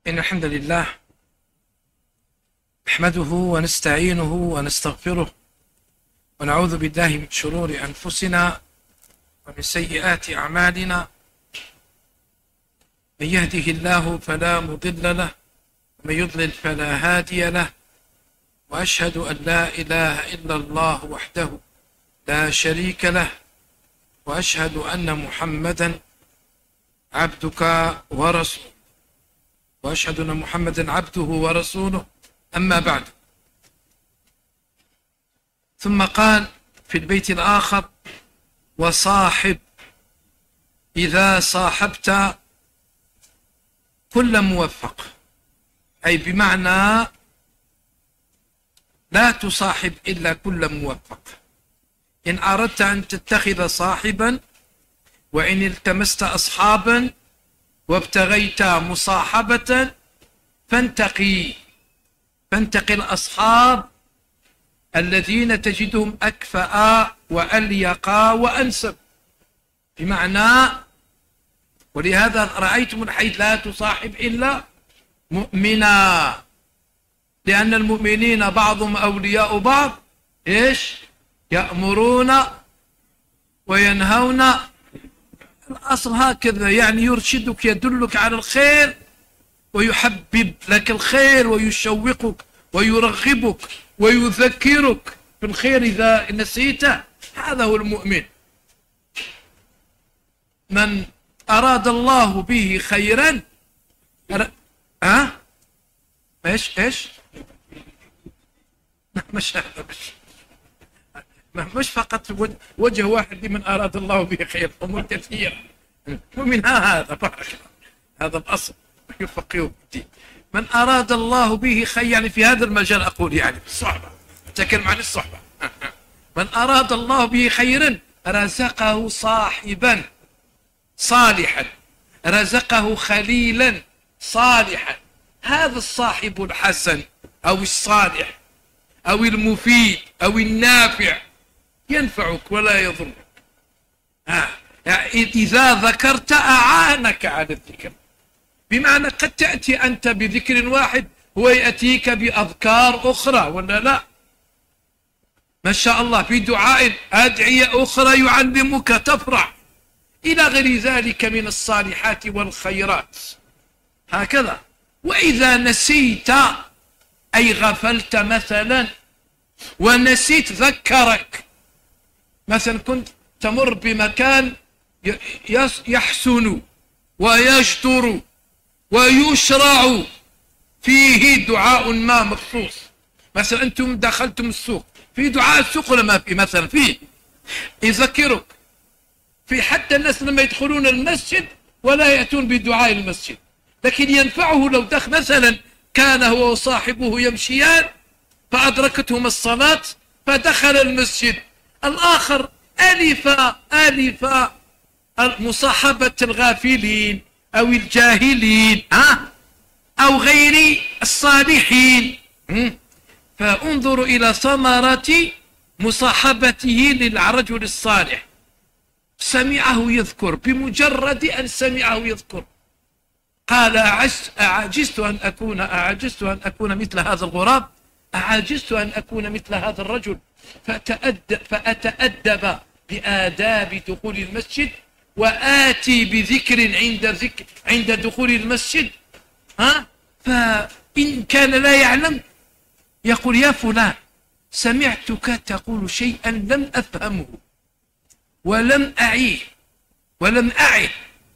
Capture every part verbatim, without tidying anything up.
إن الحمد لله نحمده ونستعينه ونستغفره ونعوذ بالله من شرور أنفسنا ومن سيئات أعمالنا. من يهده الله فلا مضل له ومن يضلل فلا هادي له، وأشهد أن لا إله إلا الله وحده لا شريك له، وأشهد أن محمدا عبدك ورسوله وأشهد أن محمدا عبده ورسوله. أما بعد، ثم قال في البيت الآخر: وصاحب إذا صاحبت كل موفق، أي بمعنى لا تصاحب إلا كل موفق. إن أردت أن تتخذ صاحبا وإن التمست أصحابا وابتغيت مصاحبة فانتقي فانتقي الأصحاب الذين تجدهم أكفأ وأليقا وأنسب، بمعنى ولهذا رأيتم الحديث: لا تصاحب إلا مؤمنا، لأن المؤمنين بعضهم أولياء بعض. إيش؟ يأمرون وينهون. الأصل هكذا، يعني يرشدك، يدلك على الخير ويحبب لك الخير ويشوقك ويرغبك ويذكرك بالخير إذا نسيته. هذا هو المؤمن. من أراد الله به خيرا أر... أه؟ إيش إيش مش هذا مش مش فقط وجه واحد لمن أراد الله به خير، أمور كثيرة ومنها هذا. بارك هذا الأصل يفقهه بالدين. من أراد الله به خير، يعني في هذا المجال أقول، يعني في الصحبة، أتكلم عن الصحبة. من أراد الله به خيرا رزقه صاحبا صالحا، رزقه خليلا صالحا. هذا الصاحب الحسن أو الصالح أو المفيد أو النافع ينفعك ولا يضرك. آه. يعني إذا ذكرت أعانك على الذكر، بمعنى قد تأتي أنت بذكر واحد هو يأتيك بأذكار أخرى، ولا لا؟ ما شاء الله، في دعاء أدعية أخرى يعلمك تفرح، إلى غير ذلك من الصالحات والخيرات. هكذا. وإذا نسيت أي غفلت مثلا ونسيت ذكرك. مثلا كنت تمر بمكان يحسن ويجدر ويشرع فيه دعاء ما مخصوص. مثلا أنتم دخلتم السوق، في دعاء السوق ولا ما في؟ مثلا فيه، يذكرك. في حتى الناس لما يدخلون المسجد ولا يأتون بدعاء المسجد، لكن ينفعه لو دخل. مثلا كان هو وصاحبه يمشيان فأدركتهم الصلاة فدخل المسجد، الآخر ألف ألف مصاحبة الغافلين أو الجاهلين ها أو غير الصالحين. فانظروا إلى ثمرة مصاحبته للرجل الصالح. سمعه يذكر، بمجرد أن سمعه يذكر قال: أعجزت أن أكون أعجزت أن أكون مثل هذا الغراب، أعجزت أن أكون مثل هذا الرجل، فأتأدب, فأتأدب بآداب دخول المسجد وآتي بذكر عند ذكر عند دخول المسجد. ها؟ فإن كان لا يعلم يقول: يا فلان، سمعتك تقول شيئا لم أفهمه ولم أعيه ولم أعه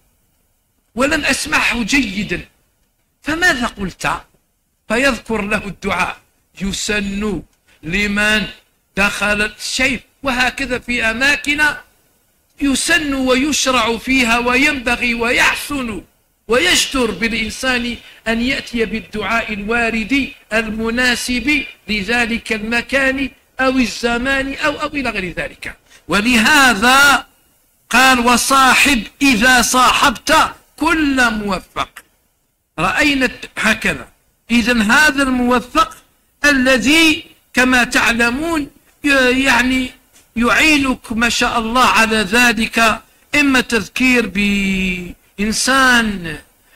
ولم أسمعه جيدا، فماذا قلت؟ فيذكر له الدعاء: يسن لمن دخل الشيء. وهكذا في أماكن يسن ويشرع فيها وينبغي ويحسن ويشتر بالإنسان أن يأتي بالدعاء الوارد المناسب لذلك المكان أو الزمان أو, أو إلى غير ذلك. ولهذا قال: وصاحب إذا صاحبت كل موفق. رأينا هكذا. إذن هذا الموفق الذي كما تعلمون يعني يعينك ما شاء الله على ذلك، إما تذكير بإنسان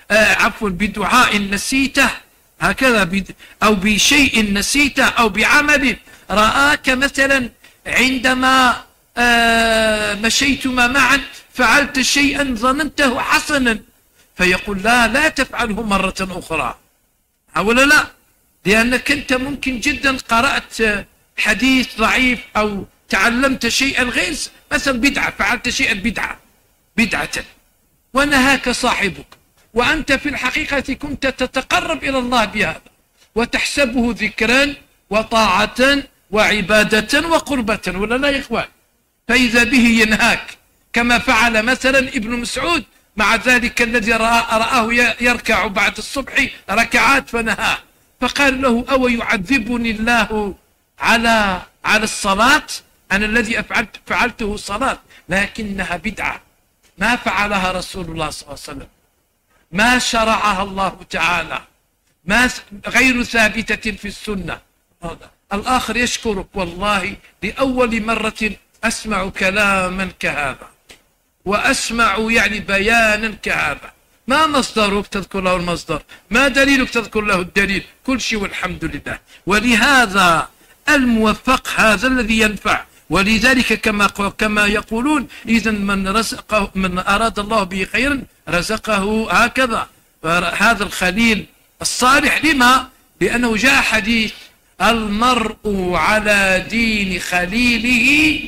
آه عفوا بدعاء نسيته هكذا، أو بشيء نسيته أو بعمل رآك مثلا عندما آه مشيتما معا فعلت شيئا ظننته حسنا، فيقول لا لا تفعله مرة أخرى، ولا لا؟ لأنك أنت ممكن جدا قرأت حديث ضعيف أو تعلمت شيئا غير مثلا بدعة، فعلت شيئا بدعة بدعة ونهاك صاحبك، وأنت في الحقيقة كنت تتقرب إلى الله بهذا وتحسبه ذكرا وطاعة وعبادة وقربة، ولا لا يا إخوان؟ فإذا به ينهاك كما فعل مثلا ابن مسعود مع ذلك الذي رآه يركع بعد الصبح ركعات فنهاه، فقال له أو يعذبني الله على على الصلاة؟ أنا الذي أفعلت فعلته صلاة، لكنها بدعة ما فعلها رسول الله صلى الله عليه وسلم، ما شرعها الله تعالى، ما غير ثابتة في السنة. الآخر يشكرك والله لأول مرة أسمع كلاما كهذا وأسمع يعني بيانا كهذا، ما مصدرك تذكر له المصدر، ما دليلك تذكر له الدليل، كل شيء والحمد لله. ولهذا الموفق هذا الذي ينفع، ولذلك كما كما يقولون إذا من رزقه من أراد الله به خيرا رزقه هكذا. هذا الخليل الصالح لما؟ لأنه جاء حديث المرء على دين خليله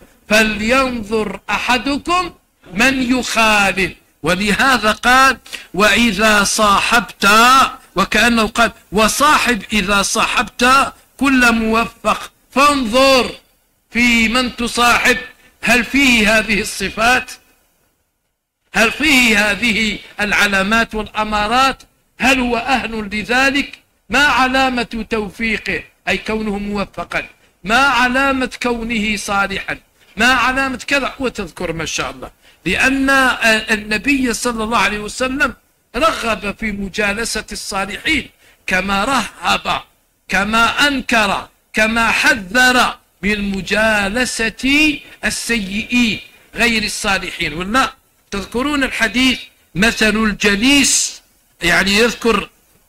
فلينظر أحدكم من يخالل، ولهذا قال وإذا صاحبت، وكأنه قال وصاحب إذا صاحبت كل موفق، فانظر في من تصاحب، هل فيه هذه الصفات؟ هل فيه هذه العلامات والأمارات؟ هل هو أهل لذلك؟ ما علامة توفيقه أي كونه موفقا؟ ما علامة كونه صالحا؟ ما علامة كذا؟ وتذكر ما شاء الله. لأن النبي صلى الله عليه وسلم رغب في مجالسة الصالحين، كما رهب كما أنكر كما حذر من مجالسة السيئين غير الصالحين. ولا تذكرون الحديث مثل الجليس، يعني يذكر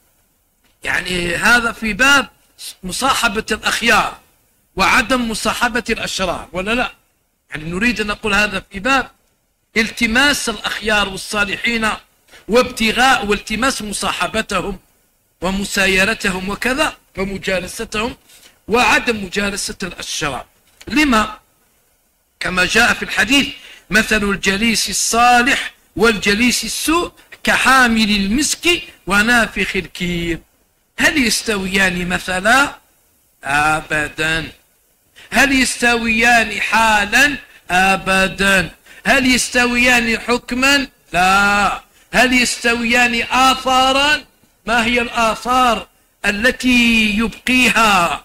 يعني هذا في باب مصاحبة الأخيار وعدم مصاحبة الأشرار، ولا لا؟ يعني نريد أن نقول هذا في باب التماس الأخيار والصالحين وابتغاء والتماس مصاحبتهم ومسايرتهم وكذا ومجالستهم، وعدم مجالسة الأشرار. لما؟ كما جاء في الحديث مثل الجليس الصالح والجليس السوء كحامل المسك ونافخ الكير، هل يستويان مثلا؟ أبدا. هل يستويان حالا؟ أبدا. هل يستويان حكما؟ لا. هل يستويان آثارا؟ ما هي الآثار التي يبقيها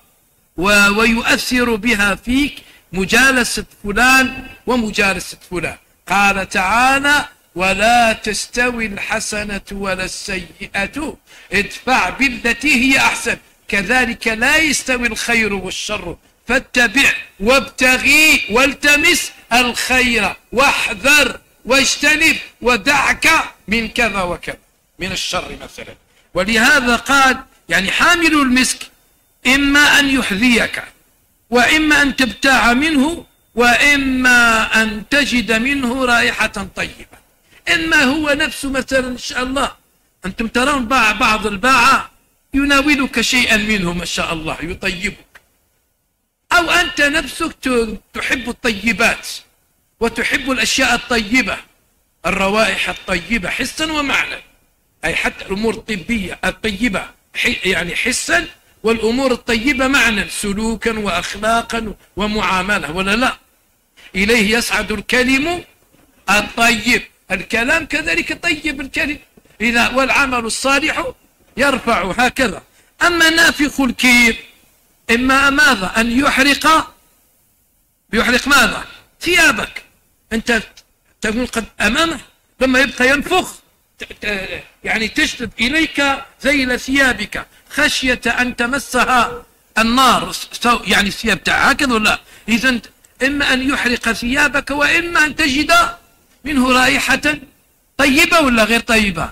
ويؤثر بها فيك؟ مجالسة فلان ومجالسة فلان. قال تعالى ولا تستوي الحسنة ولا السيئة ادفع بالتي هي أحسن كذلك لا يستوي الخير والشر فاتبع وابتغي والتمس الخير واحذر واجتنب ودعك من كذا وكذا من الشر مثلا. ولهذا قال يعني حامل المسك إما أن يحذيك وإما أن تبتاع منه وإما أن تجد منه رائحة طيبة. إما هو نفسه مثلا إن شاء الله أنتم ترون بعض الباعة يناولك شيئا منه ما شاء الله يطيبك، أو أنت نفسك تحب الطيبات وتحب الأشياء الطيبة الروائح الطيبة حسا ومعنى، أي حتى الأمور الطبية الطيبة يعني حسا والأمور الطيبة معنى سلوكا وأخلاقا ومعاملة، ولا لا؟ إليه يصعد الكلم الطيب، الكلام كذلك طيب الكلم إذا والعمل الصالح يرفع هكذا. أما نافخ الكير إما ماذا؟ أن يحرق يحرق ماذا؟ ثيابك، أنت تكون قد أمامه لما يبقى ينفخ يعني تجذب إليك ذيل ثيابك خشية أن تمسها النار يعني الثياب تاعها هكذا ولا؟ إذا إما أن يحرق ثيابك وإما أن تجد منه رائحة طيبة ولا غير طيبة؟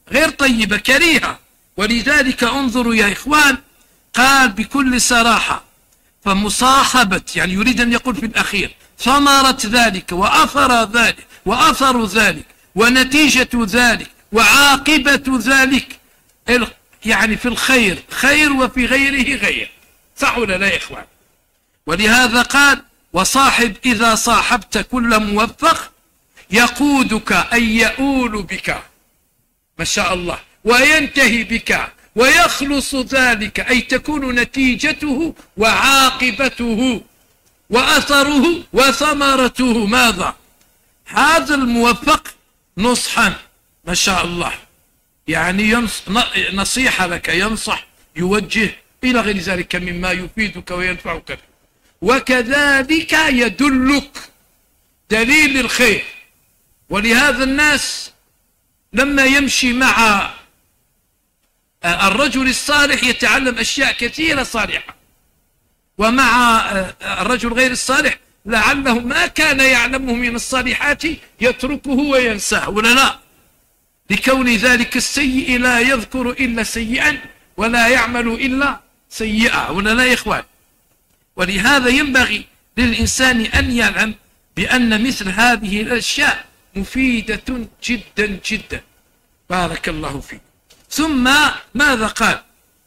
غير طيبة كريهة. ولذلك انظروا يا إخوان، قال بكل صراحة: فمصاحبة، يعني يريد أن يقول في الأخير ثمرة ذلك وأثر ذلك وأثر ذلك ونتيجة ذلك وعاقبة ذلك، يعني في الخير خير وفي غيره غير. صح ولا لا يا إخوان؟ ولهذا قال: وصاحب إذا صاحبت كل موفق يقودك أي يؤول بك، ما شاء الله، وينتهي بك ويخلص ذلك، أي تكون نتيجته وعاقبته وأثره وثمرته ماذا؟ هذا الموفق نصحا، ما شاء الله، يعني ينص... نصيحة لك، ينصح، يوجه إلى غير ذلك مما يفيدك وينفعك، وكذلك يدلك دليل الخير. ولهذا الناس لما يمشي مع الرجل الصالح يتعلم أشياء كثيرة صالحة، ومع الرجل غير الصالح لعله ما كان يعلمه من الصالحات يتركه وينساه، ولا لا؟ لكون ذلك السيء لا يذكر إلا سيئا ولا يعمل إلا سيئا، ولا لا يا إخوان؟ ولهذا ينبغي للإنسان أن يعلم بأن مثل هذه الأشياء مفيدة جدا جدا. بارك الله فيك. ثم ماذا قال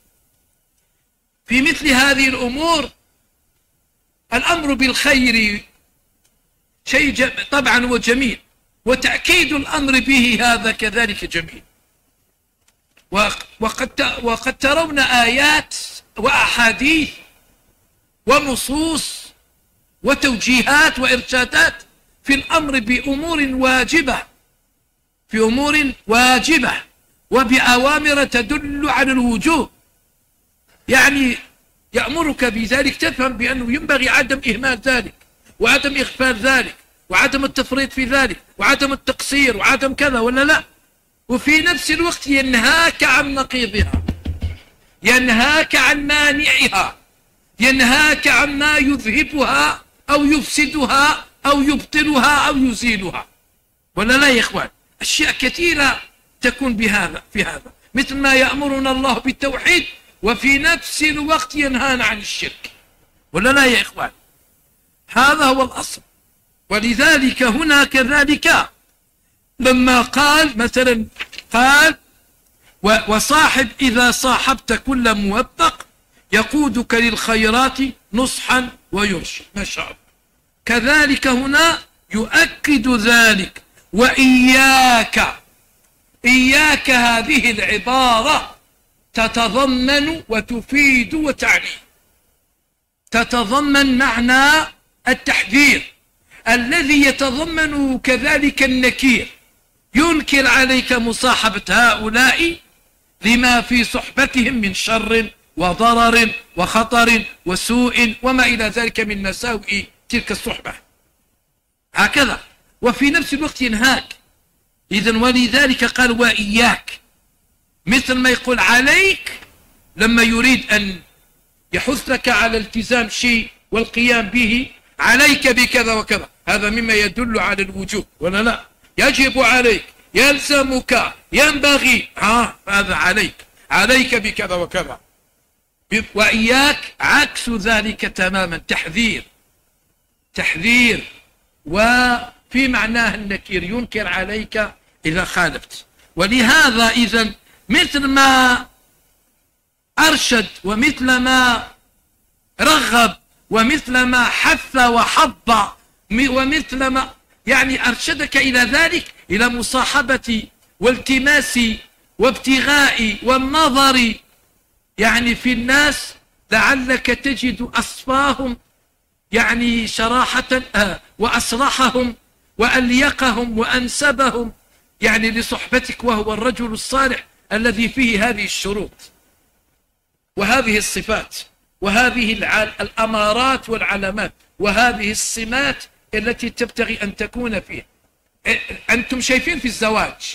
في مثل هذه الأمور؟ الأمر بالخير شيء طبعا وجميل، وتأكيد الأمر به هذا كذلك جميل. وقد, وقد ترون آيات وأحاديث ونصوص وتوجيهات وإرشادات في الأمر بأمور واجبة، في أمور واجبة وبأوامر تدل على الوجوب، يعني يأمرك بذلك، تفهم بأنه ينبغي عدم إهمال ذلك وعدم إغفال ذلك وعدم التفريط في ذلك وعدم التقصير وعدم كذا، ولا لا؟ وفي نفس الوقت ينهاك عن نقيضها، ينهاك عن مانعها، ينهاك عن ما يذهبها أو يفسدها أو يبطلها أو يزيلها، ولا لا يا إخوان؟ أشياء كثيرة تكون بهذا في هذا، مثل ما يأمرنا الله بالتوحيد وفي نفس الوقت ينهانا عن الشرك، ولا لا يا إخوان؟ هذا هو الأصل. ولذلك هنا كذلك لما قال مثلا، قال: وصاحب إذا صاحبت كل موفق يقودك للخيرات نصحا ويرشد، ما شاء الله. كذلك هنا يؤكد ذلك: وإياك. إياك هذه العبارة تتضمن وتفيد وتعني، تتضمن معنى التحذير الذي يتضمن كذلك النكير، ينكر عليك مصاحبة هؤلاء لما في صحبتهم من شر وضرر وخطر وسوء وما إلى ذلك من مساوئ تلك الصحبة، هكذا. وفي نفس الوقت ينهاك. إذن ولذلك قال: وإياك، مثل ما يقول عليك لما يريد أن يحثك على التزام شيء والقيام به، عليك بكذا وكذا، هذا مما يدل على الوجوب، ولا لا؟ يجب عليك، يلزمك، ينبغي، ها هذا عليك، عليك بكذا وكذا. وإياك عكس ذلك تماما، تحذير، تحذير، وفي معناه النكير، ينكر عليك إذا خالفت. ولهذا إذن مثل ما أرشد ومثل ما رغب ومثل ما حث وحض ومثل ما يعني أرشدك إلى ذلك، إلى مصاحبة والتماس وابتغاء والنظر يعني في الناس، لعلك تجد أصفاهم يعني شراحة وأصرحهم وأليقهم وأنسبهم يعني لصحبتك، وهو الرجل الصالح الذي فيه هذه الشروط وهذه الصفات وهذه الأمارات والعلامات وهذه السمات التي تبتغي أن تكون فيه. أنتم شايفين في الزواج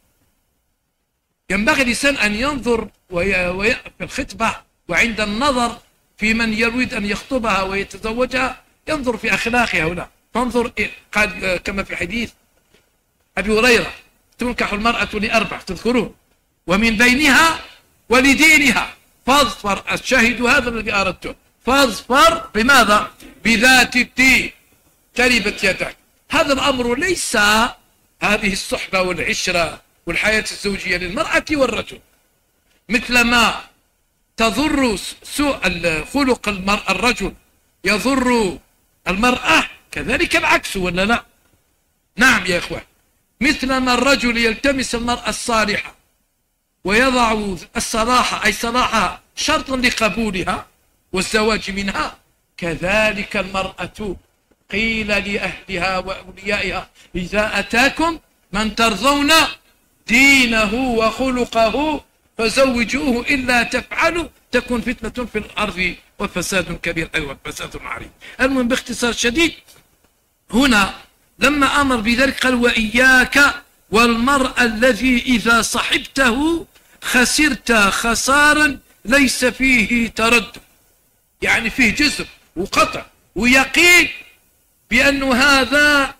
ينبغي الإنسان أن ينظر وي... في الخطبة وعند النظر في من يريد أن يخطبها ويتزوجها ينظر في أخلاقها هنا، تنظر قال كما في حديث أبي هريرة: تنكح المرأة لأربع، تذكرون؟ ومن بينها ولدينها فاظفر. الشاهد هذا الذي أردته، فاظفر بماذا؟ بذات الدين تربت يدك. هذا الأمر ليس هذه الصحبة والعشرة والحياة الزوجية للمرأة والرجل، مثلما تضر سوء خلق المرأة الرجل يضر المرأة، كذلك العكس ولا لا؟ نعم يا إخوان، مثلما الرجل يلتمس المرأة الصالحة ويضع الصلاح أي صلاحها شرطا لقبولها والزواج منها، كذلك المرأة قيل لأهلها وأوليائها إذا أتاكم من ترضون دينه وخلقه فزوجوه إلا تفعلوا تكن فتنة في الأرض وفساد كبير. أيوة فساد عريض. المهم باختصار شديد، هنا لما أمر بذلك قال وإياك والمرء الذي إذا صحبته خسرت خسارا ليس فيه تردد، يعني فيه جزم وقطع ويقين بأن هذا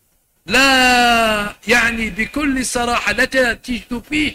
لا يعني بكل صراحة لا تجد فيه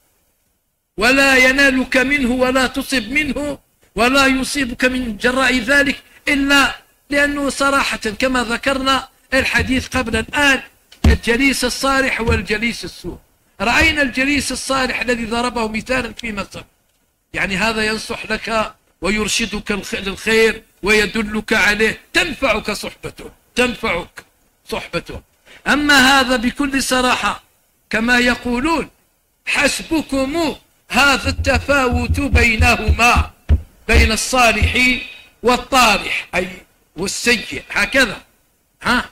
ولا ينالك منه ولا تصب منه ولا يصيبك من جراء ذلك إلا لأنه صراحة كما ذكرنا الحديث قبل الآن، الجليس الصالح والجليس السوء. رأينا الجليس الصالح الذي ضربه مثالا في مصر، يعني هذا ينصح لك ويرشدك للخير ويدلك عليه، تنفعك صحبته تنفعك صحبته. أما هذا بكل صراحة كما يقولون حسبكم هذا التفاوت بينهما، بين الصالح والطالح أي والسيء، هكذا ها.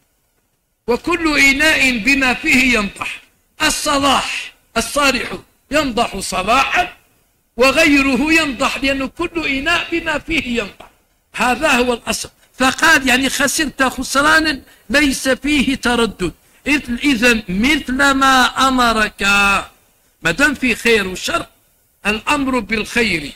وكل إناء بما فيه ينضح، الصلاح الصالح ينضح صلاحا وغيره ينضح، لأنه كل إناء بما فيه ينضح، هذا هو الأصل. فقال يعني خسرت خسرانا ليس فيه تردد. إذن مثل ما أمرك ما دام في خير وشر، الأمر بالخير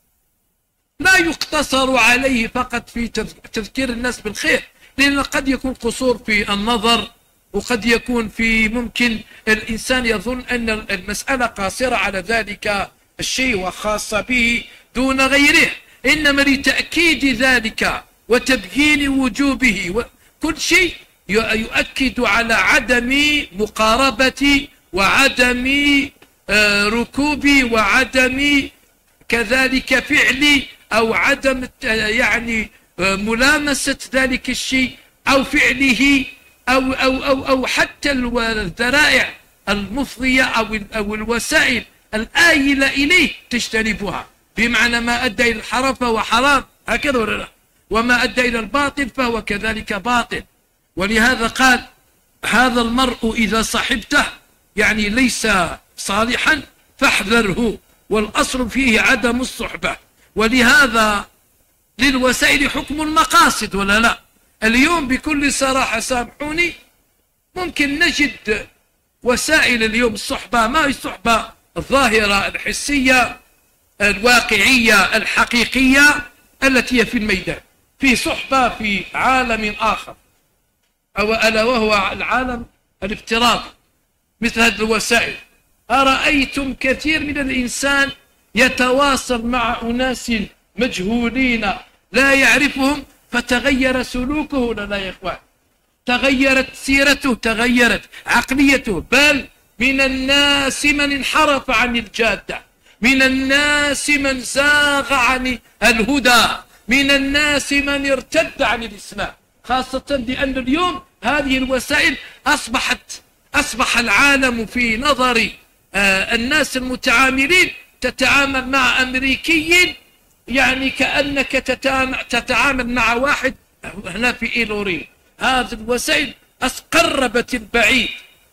لا يقتصر عليه فقط في تذكير الناس بالخير، لأن قد يكون قصور في النظر، وقد يكون في ممكن الإنسان يظن أن المسألة قاصرة على ذلك الشيء وخاصة به دون غيره، إنما لتأكيد ذلك وتبيين وجوبه وكل شيء يؤكد على عدم مقاربة وعدم ركوب وعدم كذلك فعل أو عدم يعني ملامسة ذلك الشيء أو فعله أو, أو, أو, أو حتى الذرائع المفضية أو, أو الوسائل الآيلة إليه تجتنبها، بمعنى ما أدى إلى الحرام فهو حرام، هكذا ولا لا؟ وما أدى إلى الباطل فهو كذلك باطل. ولهذا قال هذا المرء إذا صحبته يعني ليس صالحا فاحذره، والأصل فيه عدم الصحبة. ولهذا للوسائل حكم المقاصد ولا لا؟ اليوم بكل صراحة سامحوني ممكن نجد وسائل اليوم الصحبة ما هي الصحبة الظاهرة الحسية الواقعية الحقيقية التي هي في الميدان، في صحبة في عالم آخر أو ألا وهو العالم الافتراضي مثل هذه الوسائل. أرأيتم كثير من الإنسان يتواصل مع أناس مجهولين لا يعرفهم فتغير سلوكه ولا لا يا إخوان؟ تغيرت سيرته، تغيرت عقليته، بل من الناس من انحرف عن الجادة، من الناس من زاغ عن الهدى، من الناس من ارتد عن الإسلام، خاصة لأن اليوم هذه الوسائل أصبحت أصبح العالم في نظر آه الناس المتعاملين تتعامل مع أمريكي يعني كأنك تتعامل مع واحد هنا في إيلورين. هذه الوسائل قربت البعيد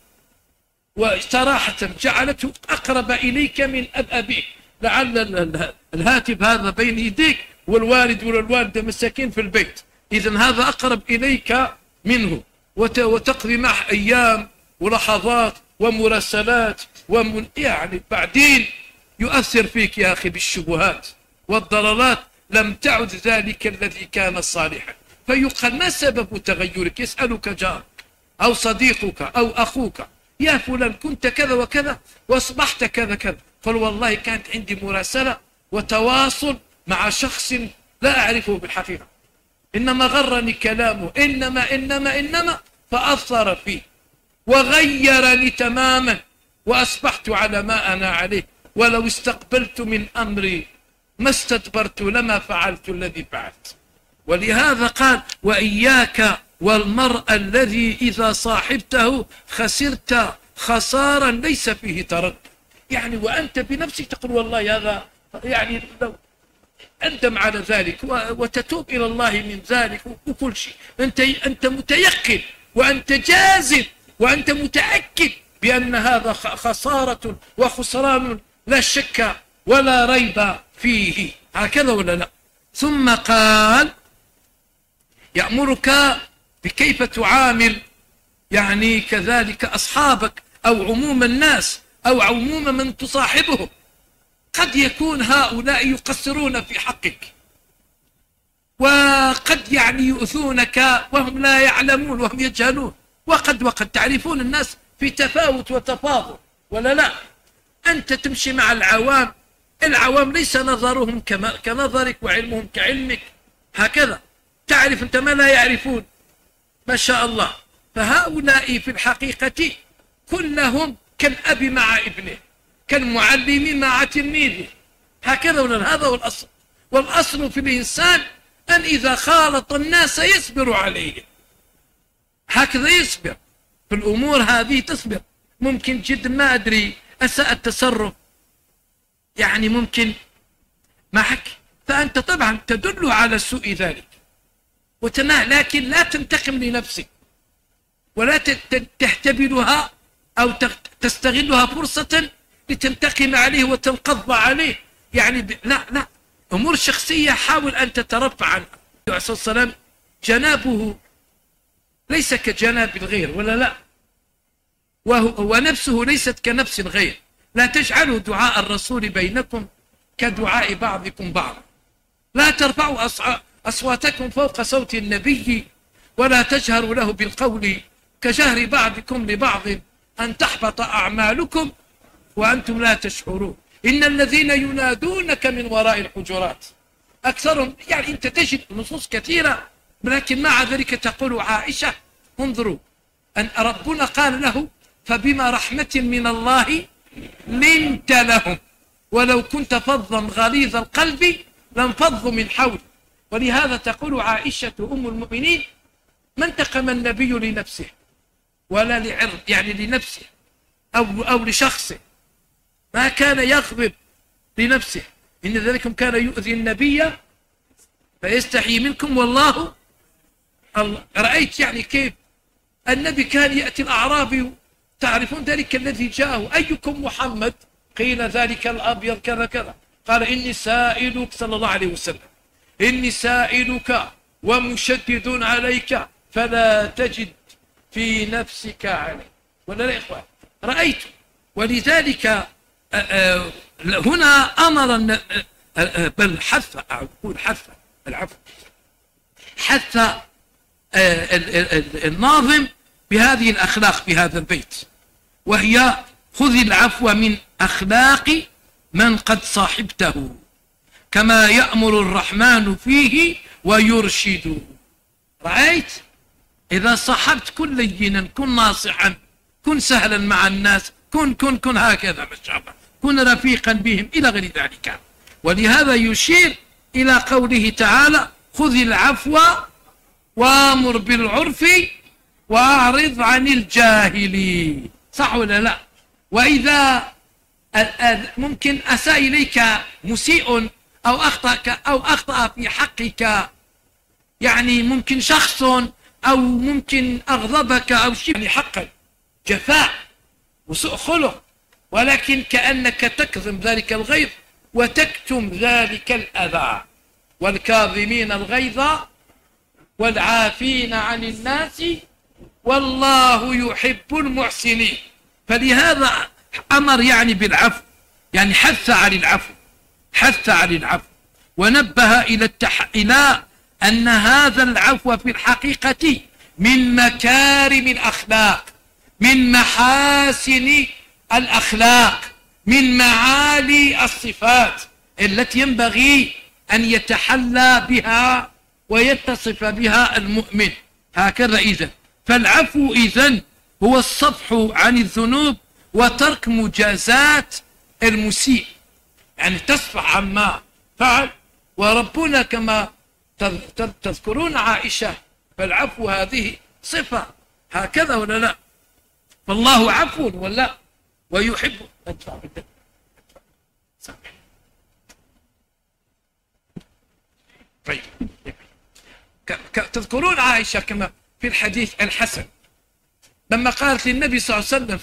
وصراحة جعلته أقرب إليك من أبيك. لعل الهاتف هذا بين يديك والوالد والوالدة مساكين في البيت، إذن هذا أقرب إليك منه، وتقضي معه أيام ولحظات ومراسلات ومن يعني بعدين يؤثر فيك يا أخي بالشبهات والضلالات، لم تعد ذلك الذي كان صالحا. فيقال ما سبب تغيرك؟ يسألك جارك أو صديقك أو أخوك يا فلان كنت كذا وكذا وأصبحت كذا كذا. قال والله كانت عندي مراسلة وتواصل مع شخص لا أعرفه بالحقيقة، إنما غرني كلامه، إنما إنما إنما فأثر فيه وغيرني تماما، وأصبحت على ما أنا عليه، ولو استقبلت من أمري ما استدبرت لما فعلت الذي فعلت. ولهذا قال وإياك والمرء الذي إذا صاحبته خسرت خسارا ليس فيه تردد. يعني وأنت بنفسك تقول والله هذا يعني لو أندم على ذلك وتتوب إلى الله من ذلك وكل شيء، أنت أنت متيقن وأنت جازم وأنت متأكد بأن هذا خسارة وخسران لا شك ولا ريب فيه. هكذا ولا لا؟ ثم قال يأمرك بكيف تعامل يعني كذلك أصحابك أو عموم الناس أو عموم من تصاحبهم. قد يكون هؤلاء يقصرون في حقك، وقد يعني يؤذونك وهم لا يعلمون وهم يجهلون، وقد وقد تعرفون الناس في تفاوت وتفاضل ولا لا؟ أنت تمشي مع العوام، العوام ليس نظرهم كنظرك وعلمهم كعلمك، هكذا تعرف أنت ما لا يعرفون ما شاء الله. فهؤلاء في الحقيقة كلهم كالأب مع ابنه، كالمعلم مع تلميذه، هكذا ولا؟ هذا هو الأصل. والأصل في الإنسان أن إذا خالط الناس يصبر عليهم، هكذا يصبر في الأمور هذه، تصبر. ممكن جدا ما أدري أساء التصرف يعني ممكن معك، فأنت طبعا تدل على سوء ذلك وتناه، لكن لا تنتقم لنفسك ولا تحتبلها أو تستغلها فرصة لتنتقم عليه وتنقض عليه. يعني ب... لا لا أمور شخصية حاول أن تترفع عنها. الرسول صلى الله عليه وسلم جنابه ليس كجناب الغير ولا لا، وهو ونفسه ليست كنفس الغير. لا تجعلوا دعاء الرسول بينكم كدعاء بعضكم بعضا. لا ترفعوا أصواتكم فوق صوت النبي ولا تجهروا له بالقول كجهر بعضكم لبعض أن تحبط أعمالكم وأنتم لا تشعرون. إن الذين ينادونك من وراء الحجرات أكثرهم، يعني أنت تجد نصوص كثيرة، لكن مع ذلك تقول عائشة انظروا أن ربنا قال له فبما رحمة من الله لنت لهم ولو كنت فظا غليظ القلب لانفضوا من حولك. ولهذا تقول عائشة أم المؤمنين ما انتقم النبي لنفسه ولا لعرض، يعني لنفسه أو, أو لشخصه، ما كان يغضب لنفسه. إن ذلكم كان يؤذي النبي فيستحيي منكم والله الله. رأيت يعني كيف النبي كان يأتي الأعرابي، تعرفون ذلك الذي جاءه أيكم محمد؟ قيل ذلك الأبيض كذا كذا، قال إني سائلك صلى الله عليه وسلم إني سائلك ومشدد عليك فلا تجد في نفسك عليه. ولا لا إخوان؟ رأيت. ولذلك هنا أمر بل حث، أقول حث العفو، حث الناظم بهذه الأخلاق في هذا البيت، وهي خذ العفو من أخلاق من قد صاحبته كما يأمر الرحمن فيه ويرشد. رأيت؟ إذا صاحبت كن لينا، كن ناصحا، كن سهلا مع الناس، كن كن كن هكذا ما شاء الله، كن رفيقا بهم إلى غير ذلك. ولهذا يشير إلى قوله تعالى خذ العفو وامر بالعرف وأعرض عن الجاهلين. صح ولا لا؟ وإذا ممكن أساء إليك مسيء أو أخطأك أو أخطأ في حقك، يعني ممكن شخص أو ممكن أغضبك أو شيء، يعني حقا جفاء وسوء خلق، ولكن كأنك تكظم ذلك الغيظ وتكتم ذلك الأذى. والكاظمين الغيظ والعافين عن الناس والله يحب المحسنين. فلهذا أمر يعني بالعفو، يعني حث على العفو، حث على العفو، ونبه إلى التح... إلى أن هذا العفو في الحقيقة من مكارم الأخلاق، من محاسن الأخلاق، من معالي الصفات التي ينبغي أن يتحلى بها ويتصف بها المؤمن. هكذا إذن فالعفو إذن هو الصفح عن الذنوب وترك مجازات المسيء، يعني تصفح عما فعل. وربنا كما تذكرون عائشة فالعفو هذه صفة، هكذا ولا لا؟ فالله عفو ولا ويحب. طيب تذكرون عائشة كما في الحديث الحسن لما قالت للنبي صلى الله عليه وسلم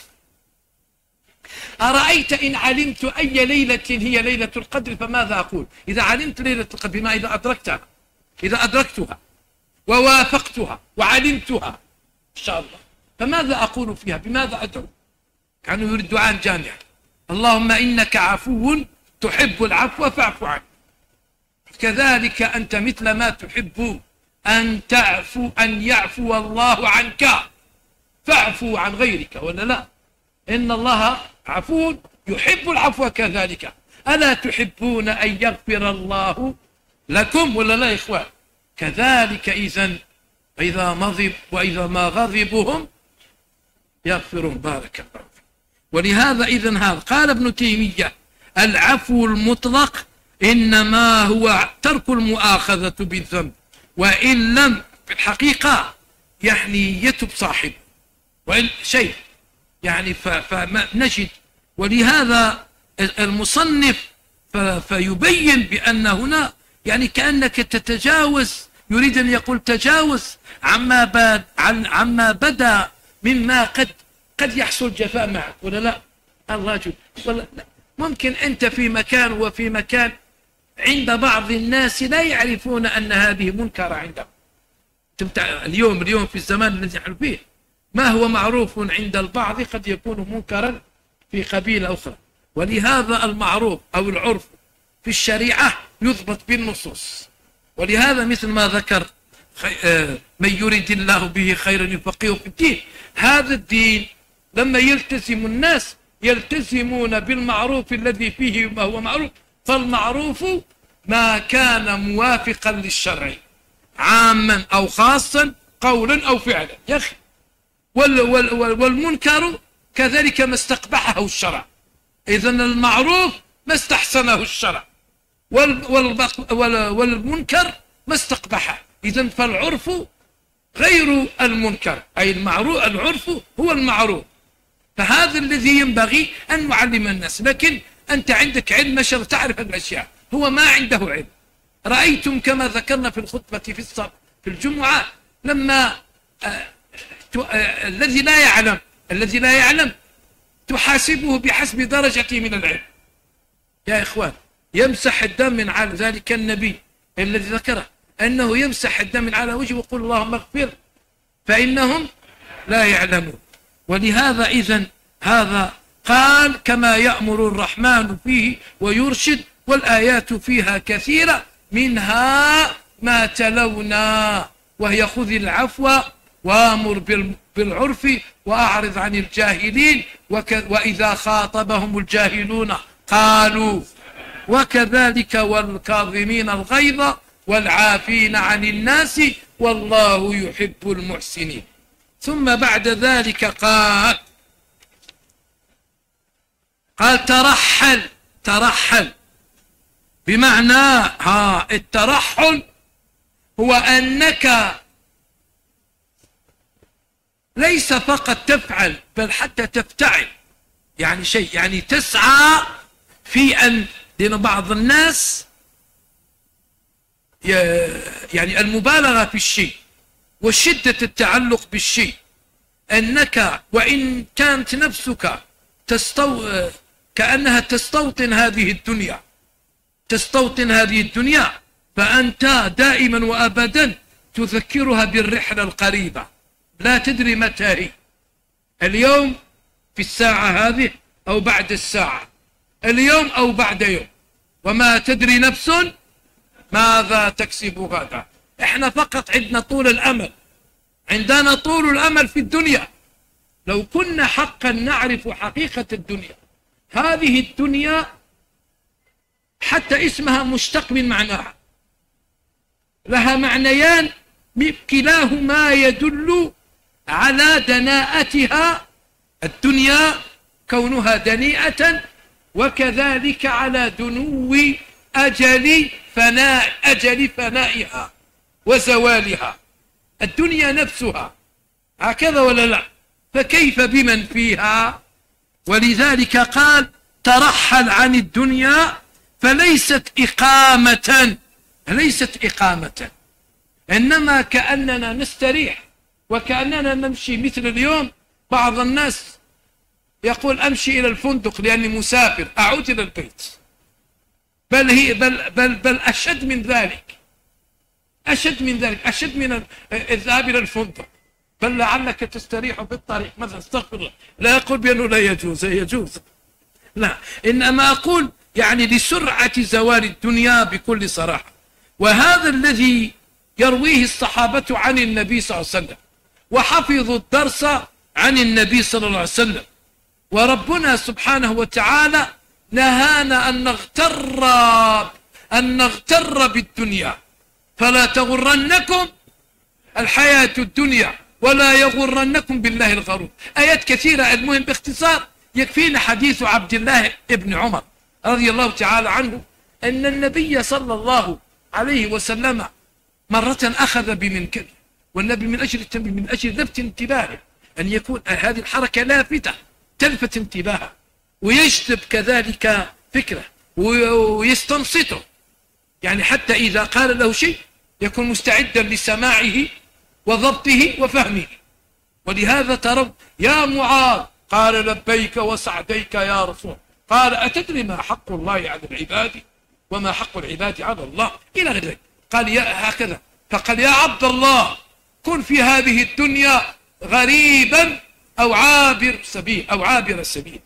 أرأيت إن علمت أي ليلة هي ليلة القدر فماذا أقول؟ إذا علمت ليلة القدر بما إذا أدركتها إذا أدركتها ووافقتها وعلمتها إن شاء الله فماذا أقول فيها؟ بماذا أدعو؟ كانوا يريد دعاء جامع: اللهم إنك عفو تحب العفو فاعف عنه. كذلك أنت مثل ما تحب أن تعفو أن يعفو الله عنك فاعفو عن غيرك ولا لا؟ إن الله عفو يحب العفو كذلك. ألا تحبون أن يغفر الله لكم ولا لا يا إخوان؟ كذلك إذن إذا مغضب وإذا ما غضبهم يغفرون. بارك الله فيك. ولهذا إذن هذا قال ابن تيمية: العفو المطلق إنما هو ترك المؤاخذة بالذنب، وإن لم في الحقيقة يعني يتب صاحبه وإن شيء يعني فنجد. ولهذا المصنف فيبين بأن هنا يعني كأنك تتجاوز، يريد أن يقول تجاوز عما بد عن عما بدا مما قد قد يحصل جفاء معك ولا لا؟ الله جل ولا لا. ممكن أنت في مكان وفي مكان عند بعض الناس لا يعرفون أن هذه منكرة عندهم. اليوم اليوم في الزمان الذي نحن فيه ما هو معروف عند البعض قد يكون منكرا في قبيلة أخرى. ولهذا المعروف أو العرف في الشريعة يضبط بالنصوص. ولهذا مثل ما ذكر من يريد الله به خيرا يفقهه في الدين، هذا الدين لما يلتزم الناس يلتزمون بالمعروف الذي فيه ما هو معروف. فالمعروف ما كان موافقا للشرع عاما أو خاصا قولا أو فعلا يا أخي. والمنكر كذلك ما استقبحه الشرع. إذن المعروف ما استحسنه الشرع والمنكر ما استقبحه. إذن فالعرف غير المنكر، أي المعروف العرف هو المعروف. فهذا الذي ينبغي أن نعلم الناس. لكن أنت عندك علم ما شاء الله تعرف الأشياء، هو ما عنده علم. رأيتم كما ذكرنا في الخطبة في الصف في الجمعة لما آه آه الذي لا يعلم الذي لا يعلم تحاسبه بحسب درجته من العلم. يا إخوان يمسح الدم من على ذلك النبي الذي ذكره أنه يمسح الدم من على وجهه ويقول اللهم اغفر فإنهم لا يعلمون. ولهذا إذن هذا قال كما يأمر الرحمن فيه ويرشد، والآيات فيها كثيرة منها ما تلونا وهي خذ العفو وامر بالعرف وأعرض عن الجاهلين وإذا خاطبهم الجاهلون قالوا، وكذلك والكاظمين الغيظ والعافين عن الناس والله يحب المحسنين. ثم بعد ذلك قال قال ترحل ترحل بمعنى ها الترحل هو أنك ليس فقط تفعل بل حتى تفتعل، يعني شيء يعني تسعى في أن، لأن بعض الناس يعني المبالغة في الشيء وشدة التعلق بالشيء، أنك وإن كانت نفسك تستو... كأنها تستوطن هذه الدنيا تستوطن هذه الدنيا فأنت دائما وأبدا تذكرها بالرحلة القريبة، لا تدري متى هي، اليوم في الساعة هذه أو بعد الساعة، اليوم أو بعد يوم، وما تدري نفس ماذا تكسب غدا. احنا فقط عندنا طول الأمل، عندنا طول الأمل في الدنيا، لو كنا حقا نعرف حقيقة الدنيا، هذه الدنيا حتى اسمها مشتق من معناها، لها معنيان كلاهما يدل على دناءتها، الدنيا كونها دنيئة، وكذلك على دنو أجل فناء أجل فنائها وزوالها، الدنيا نفسها هكذا ولا لا؟ فكيف بمن فيها؟ ولذلك قال ترحل عن الدنيا فليست إقامة، ليست إقامة، إنما كأننا نستريح وكأننا نمشي. مثل اليوم بعض الناس يقول أمشي إلى الفندق لأني مسافر، أعود إلى البيت. بل هي بل بل بل أشد من ذلك، أشد من ذلك، أشد من الذهاب إلى الفندق. بل لعلك تستريح بالطريق مثلا، استغفر الله، لا أقول بأنه لا يجوز، يجوز، لا، إنما أقول يعني لسرعة زوال الدنيا بكل صراحة. وهذا الذي يرويه الصحابة عن النبي صلى الله عليه وسلم، وحفظوا الدرس عن النبي صلى الله عليه وسلم. وربنا سبحانه وتعالى نهانا أن نغتر أن نغتر بالدنيا، فلا تغرنكم الحياة الدنيا ولا يغرنكم بالله الغرور. آيات كثيرة، المهم باختصار يكفينا حديث عبد الله ابن عمر رضي الله تعالى عنه أن النبي صلى الله عليه وسلم مرة أخذ بمنكبه، والنبي من أجل التنبيه، من أجل لفت انتباهه، أن يكون هذه الحركة لافتة تلفت انتباهه ويجذب كذلك فكره ويستنصته، يعني حتى إذا قال له شيء يكون مستعدا لسماعه وضبطه وفهمه. ولهذا ترى يا معاذ قال لبيك وسعديك يا رسول، قال أتدري ما حق الله على العباد وما حق العباد على الله إلى غير ذلك. قال يا هكذا، فقال يا عبد الله كن في هذه الدنيا غريبا أو عابر سبيل أو عابر السبيل،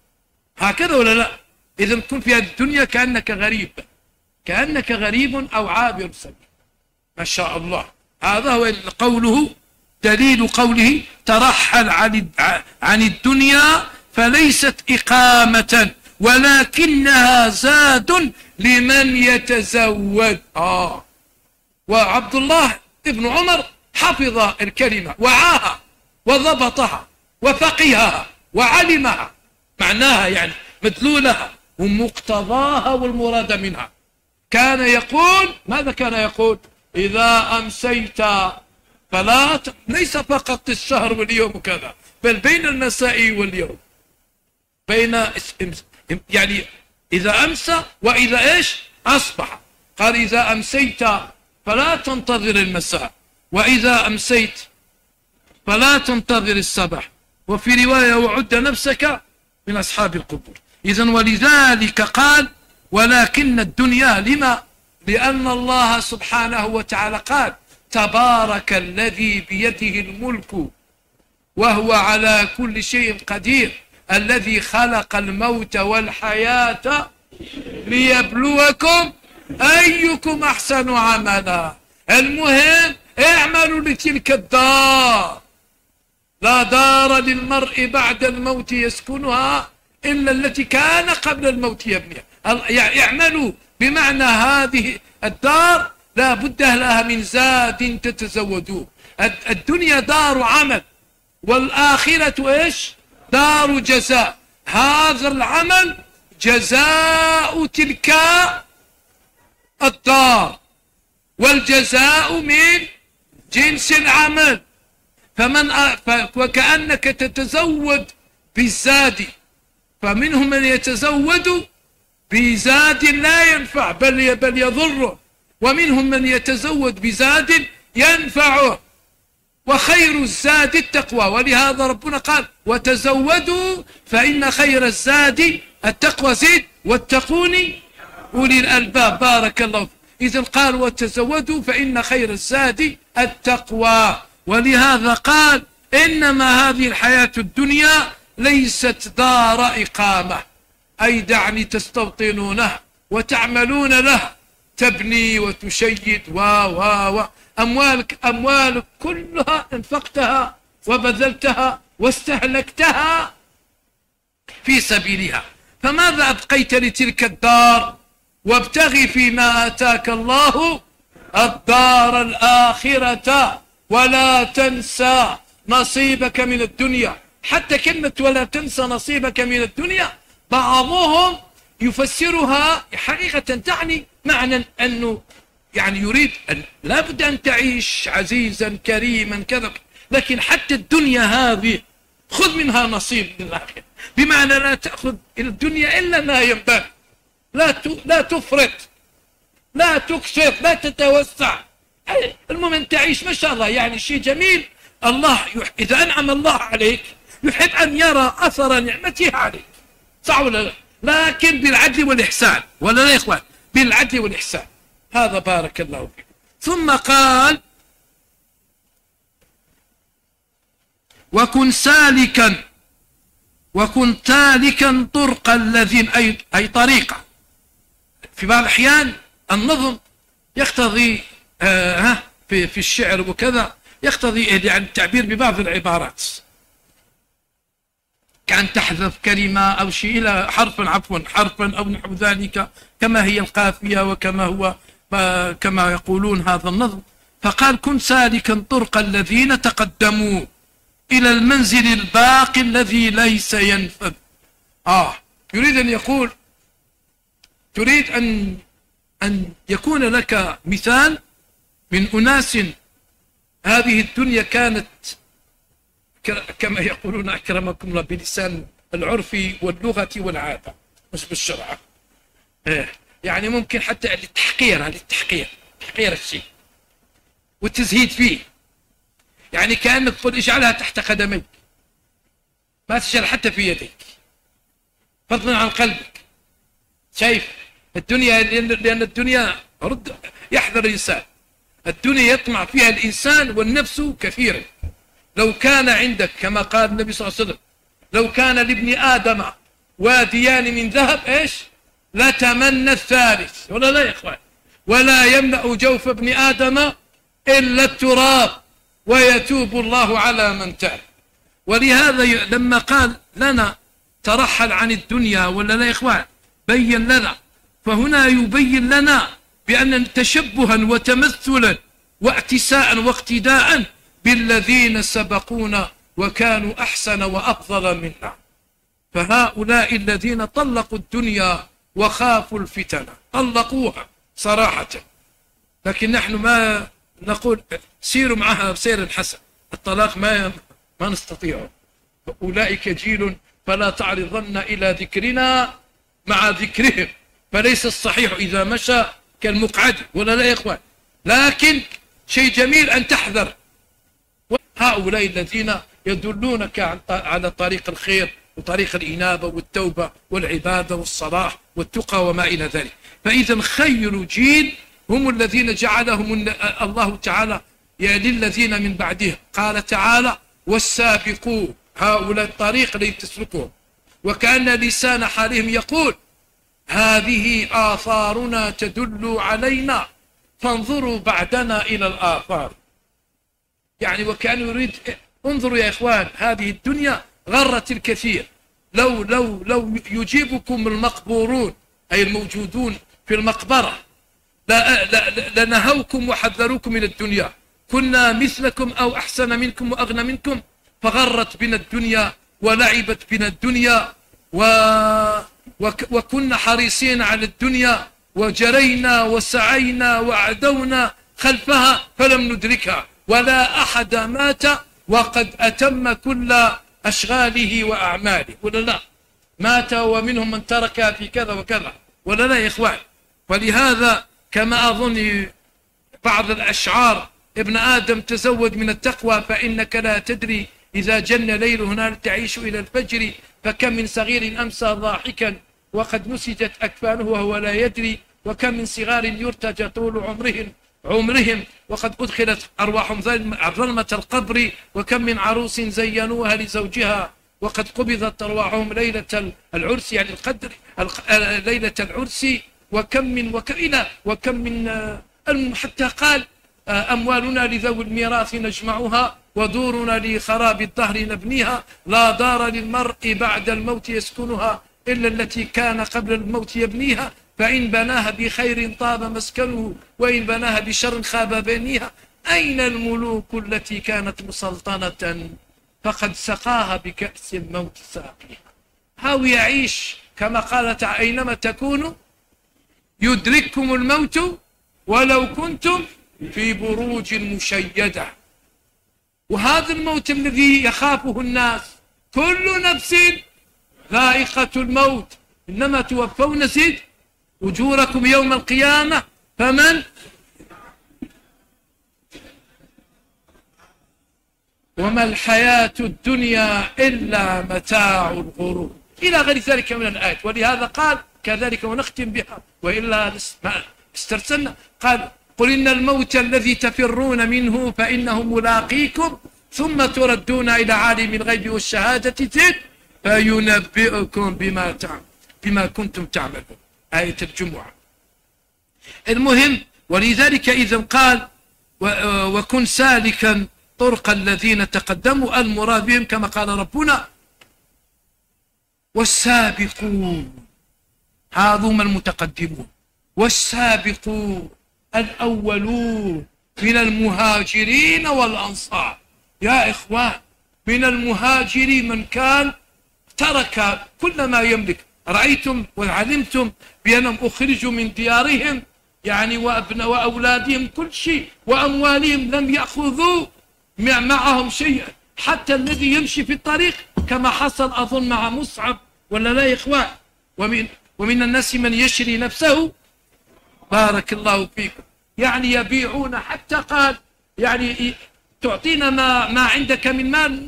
هكذا ولا لا؟ إذا كن في هذه الدنيا كأنك غريب، كأنك غريب أو عابر سبيل. ما شاء الله، هذا هو قوله، دليل قوله ترحل عن عن الدنيا فليست إقامة ولكنها زاد لمن يتزود. آه وعبد الله ابن عمر حفظ الكلمة وعاها وضبطها وفقهها وعلمها، معناها يعني مدلولها ومقتضاها والمراد منها. كان يقول، ماذا كان يقول؟ إذا أمسيت فلا ت... ليس فقط الشهر واليوم وكذا، بل بين المساء واليوم، بين يعني إذا أمسى وإذا إيش أصبح. قال إذا أمسيت فلا تنتظر المساء، وإذا أمسيت فلا تنتظر الصباح، وفي رواية وعد نفسك من أصحاب القبور. إذن ولذلك قال ولكن الدنيا، لما؟ لأن الله سبحانه وتعالى قال تبارك الذي بيده الملك وهو على كل شيء قدير الذي خلق الموت والحياة ليبلوكم أيكم أحسن عملا. المهم اعملوا لتلك الدار، لا دار للمرء بعد الموت يسكنها إلا التي كان قبل الموت يبنيها. اعملوا بمعنى هذه الدار لا بد لها من زاد تتزودوه. الدنيا دار عمل والآخرة إيش؟ دار جزاء. هذا العمل جزاء تلك الدار، والجزاء من جنس العمل. فمن وكأنك تتزود بالزاد، فمنهم من يتزود بزاد لا ينفع بل بل يضره، ومنهم من يتزود بزاد ينفعه، وخير الزاد التقوى. ولهذا ربنا قال وتزودوا فإن خير الزاد التقوى، زيد واتقوني أولي الألباب. بارك الله. إذا قال وتزودوا فإن خير الزاد التقوى. ولهذا قال إنما هذه الحياة الدنيا ليست دار إقامة، أي دعني تستوطنونها وتعملون لها، تبني وتشيد و و و أموالك أموالك كلها انفقتها وبذلتها واستهلكتها في سبيلها، فماذا أبقيت لتلك الدار؟ وابتغي فيما آتاك الله الدار الآخرة ولا تنسى نصيبك من الدنيا. حتى كلمة ولا تنسى نصيبك من الدنيا بعضهم يفسرها حقيقة تعني معنى أنه يعني يريد أن لا بد أن تعيش عزيزا كريما كذا، لكن حتى الدنيا هذه خذ منها نصيب للآخرة، بمعنى لا تأخذ الدنيا إلا ما ينبغي، لا لا تفرط، لا تكثر، لا تتوسع. المهم أن تعيش ما شاء الله، يعني شيء جميل. الله يح... إذا أنعم الله عليك يحب أن يرى أثر نعمته عليك، صح ولا لا؟ لكن بالعدل والإحسان، ولا لا يا إخوان؟ بالعدل والإحسان. هذا بارك الله فيك. ثم قال وكن سالكا وكن تالكا طرق الذين، أي, أي طريقة. في بعض الأحيان النظم يقتضي آه ها في, في الشعر وكذا يقتضي يعني التعبير ببعض العبارات، كأن تحذف كلمة أو شيء إلى حرفا عفوا حرفا أو نحو ذلك، كما هي القافية وكما هو كما يقولون هذا النظم. فقال كن سالكا طرق الذين تقدموا إلى المنزل الباقي الذي ليس ينفذ. آه يريد أن يقول تريد أن أن يكون لك مثال من أناس هذه الدنيا كانت كما يقولون أكرمكم الله بلسان العرف واللغة والعادة مش بالشرع. إيه يعني ممكن حتى للتحقير للتحقير تحقير الشيء والتزهيد فيه، يعني كأنك قل اجعلها تحت قدميك، ما تجعل حتى في يديك فضلا عن قلبك. شايف الدنيا، لأن الدنيا رد يحذر الإنسان، الدنيا يطمع فيها الإنسان والنفس كثيرا. لو كان عندك كما قال النبي صلى الله عليه وسلم لو كان لابن آدم واديان من ذهب ايش لتمنى الثالث، ولا لا يا اخوان؟ ولا يملأ جوف ابن آدم إلا التراب ويتوب الله على من تاب. ولهذا لما قال لنا ترحل عن الدنيا، ولا لا يا اخوان؟ بين لنا، فهنا يبين لنا بأن تشبها وتمثلا واعتساء واقتداء بالذين سبقونا وكانوا أحسن وأفضل منا. فهؤلاء الذين طلقوا الدنيا وخافوا الفتن طلقوها صراحة، لكن نحن ما نقول سيروا معها بسير حسن، الطلاق ما ما نستطيعه. أولئك جيل فلا تعرضن إلى ذكرنا مع ذكرهم، فليس الصحيح إذا مشى كالمقعد، ولا لا يا إخوان؟ لكن شيء جميل أن تحذر هؤلاء الذين يدلونك على طريق الخير وطريق الإنابة والتوبة والعبادة والصلاح والتقى وما إلى ذلك. فإذا خير جيل هم الذين جعلهم الله تعالى للذين من بعدهم. قال تعالى والسابقوا، هؤلاء الطريق الذي تسلكهم، وكأن لسان حالهم يقول هذه آثارنا تدل علينا فانظروا بعدنا إلى الآثار. يعني وكأن يريد انظروا يا إخوان، هذه الدنيا غرت الكثير. لو لو لو يجيبكم المقبورون أي الموجودون في المقبرة لا لا لنهوكم وحذروكم من الدنيا، كنا مثلكم أو أحسن منكم وأغنى منكم، فغرت بنا الدنيا ولعبت بنا الدنيا و وكنا حريصين على الدنيا وجرينا وسعينا وعدونا خلفها فلم ندركها، ولا أحد مات وقد أتم كل أشغاله وأعماله، ولا لا؟ مات ومنهم من ترك في كذا وكذا، ولا لا يا إخوان؟ ولهذا كما أظن بعض الأشعار ابن آدم تزود من التقوى فإنك لا تدري إذا جن ليله هنالك تعيش إلى الفجر، فكم من صغير أمسى ضاحكا وقد نسجت أكفانه وهو لا يدري، وكم من صغار يرتجى طول عمرهم عمرهم وقد أدخلت أرواحهم ظلمة القبر، وكم من عروس زينوها لزوجها وقد قبضت أرواحهم ليلة العرس، يعني القدر ليلة العرس، وكم من وكم وكم من حتى قال أموالنا لذوي الميراث نجمعها ودورنا لخراب الدهر نبنيها، لا دار للمرء بعد الموت يسكنها إلا التي كان قبل الموت يبنيها، فإن بناها بخير طاب مسكنه وإن بناها بشر خاب بنيها. أين الملوك التي كانت مسلطنة فقد سقاها بكأس الموت ساقيها. هاو يعيش كما قالت أينما تكونوا يدرككم الموت ولو كنتم في بروج مشيدة. وهذا الموت الذي يخافه الناس، كل نفس ذائقة الموت إنما توفون زيد أجوركم يوم القيامة فمن وما الحياة الدنيا إلا متاع الغرور إلى غير ذلك من الآيات. ولهذا قال كذلك ونختم بها وإلا استرسلنا، قال قل إن الموت الذي تفرون منه فإنه ملاقيكم ثم تردون إلى عالم الغيب والشهادة فينبئكم بما تعمل بما كنتم تعملون. آية الجمعة. المهم ولذلك إذا قال وكن سالكا طرق الذين تقدموا، المراد بهم كما قال ربنا والسابقون، هذوما المتقدمون، والسابقون الأولون من المهاجرين والأنصار. يا إخوان، من المهاجرين من كان ترك كل ما يملك. رأيتم وعلمتم بأنهم أخرجوا من ديارهم يعني وأبناء وأولادهم كل شيء وأموالهم، لم يأخذوا معهم شيئا، حتى الذي يمشي في الطريق كما حصل أظن مع مصعب ولا لا يا إخوان. ومن, ومن الناس من يشري نفسه بارك الله فيكم يعني يبيعون، حتى قال يعني تعطينا ما, ما عندك من مال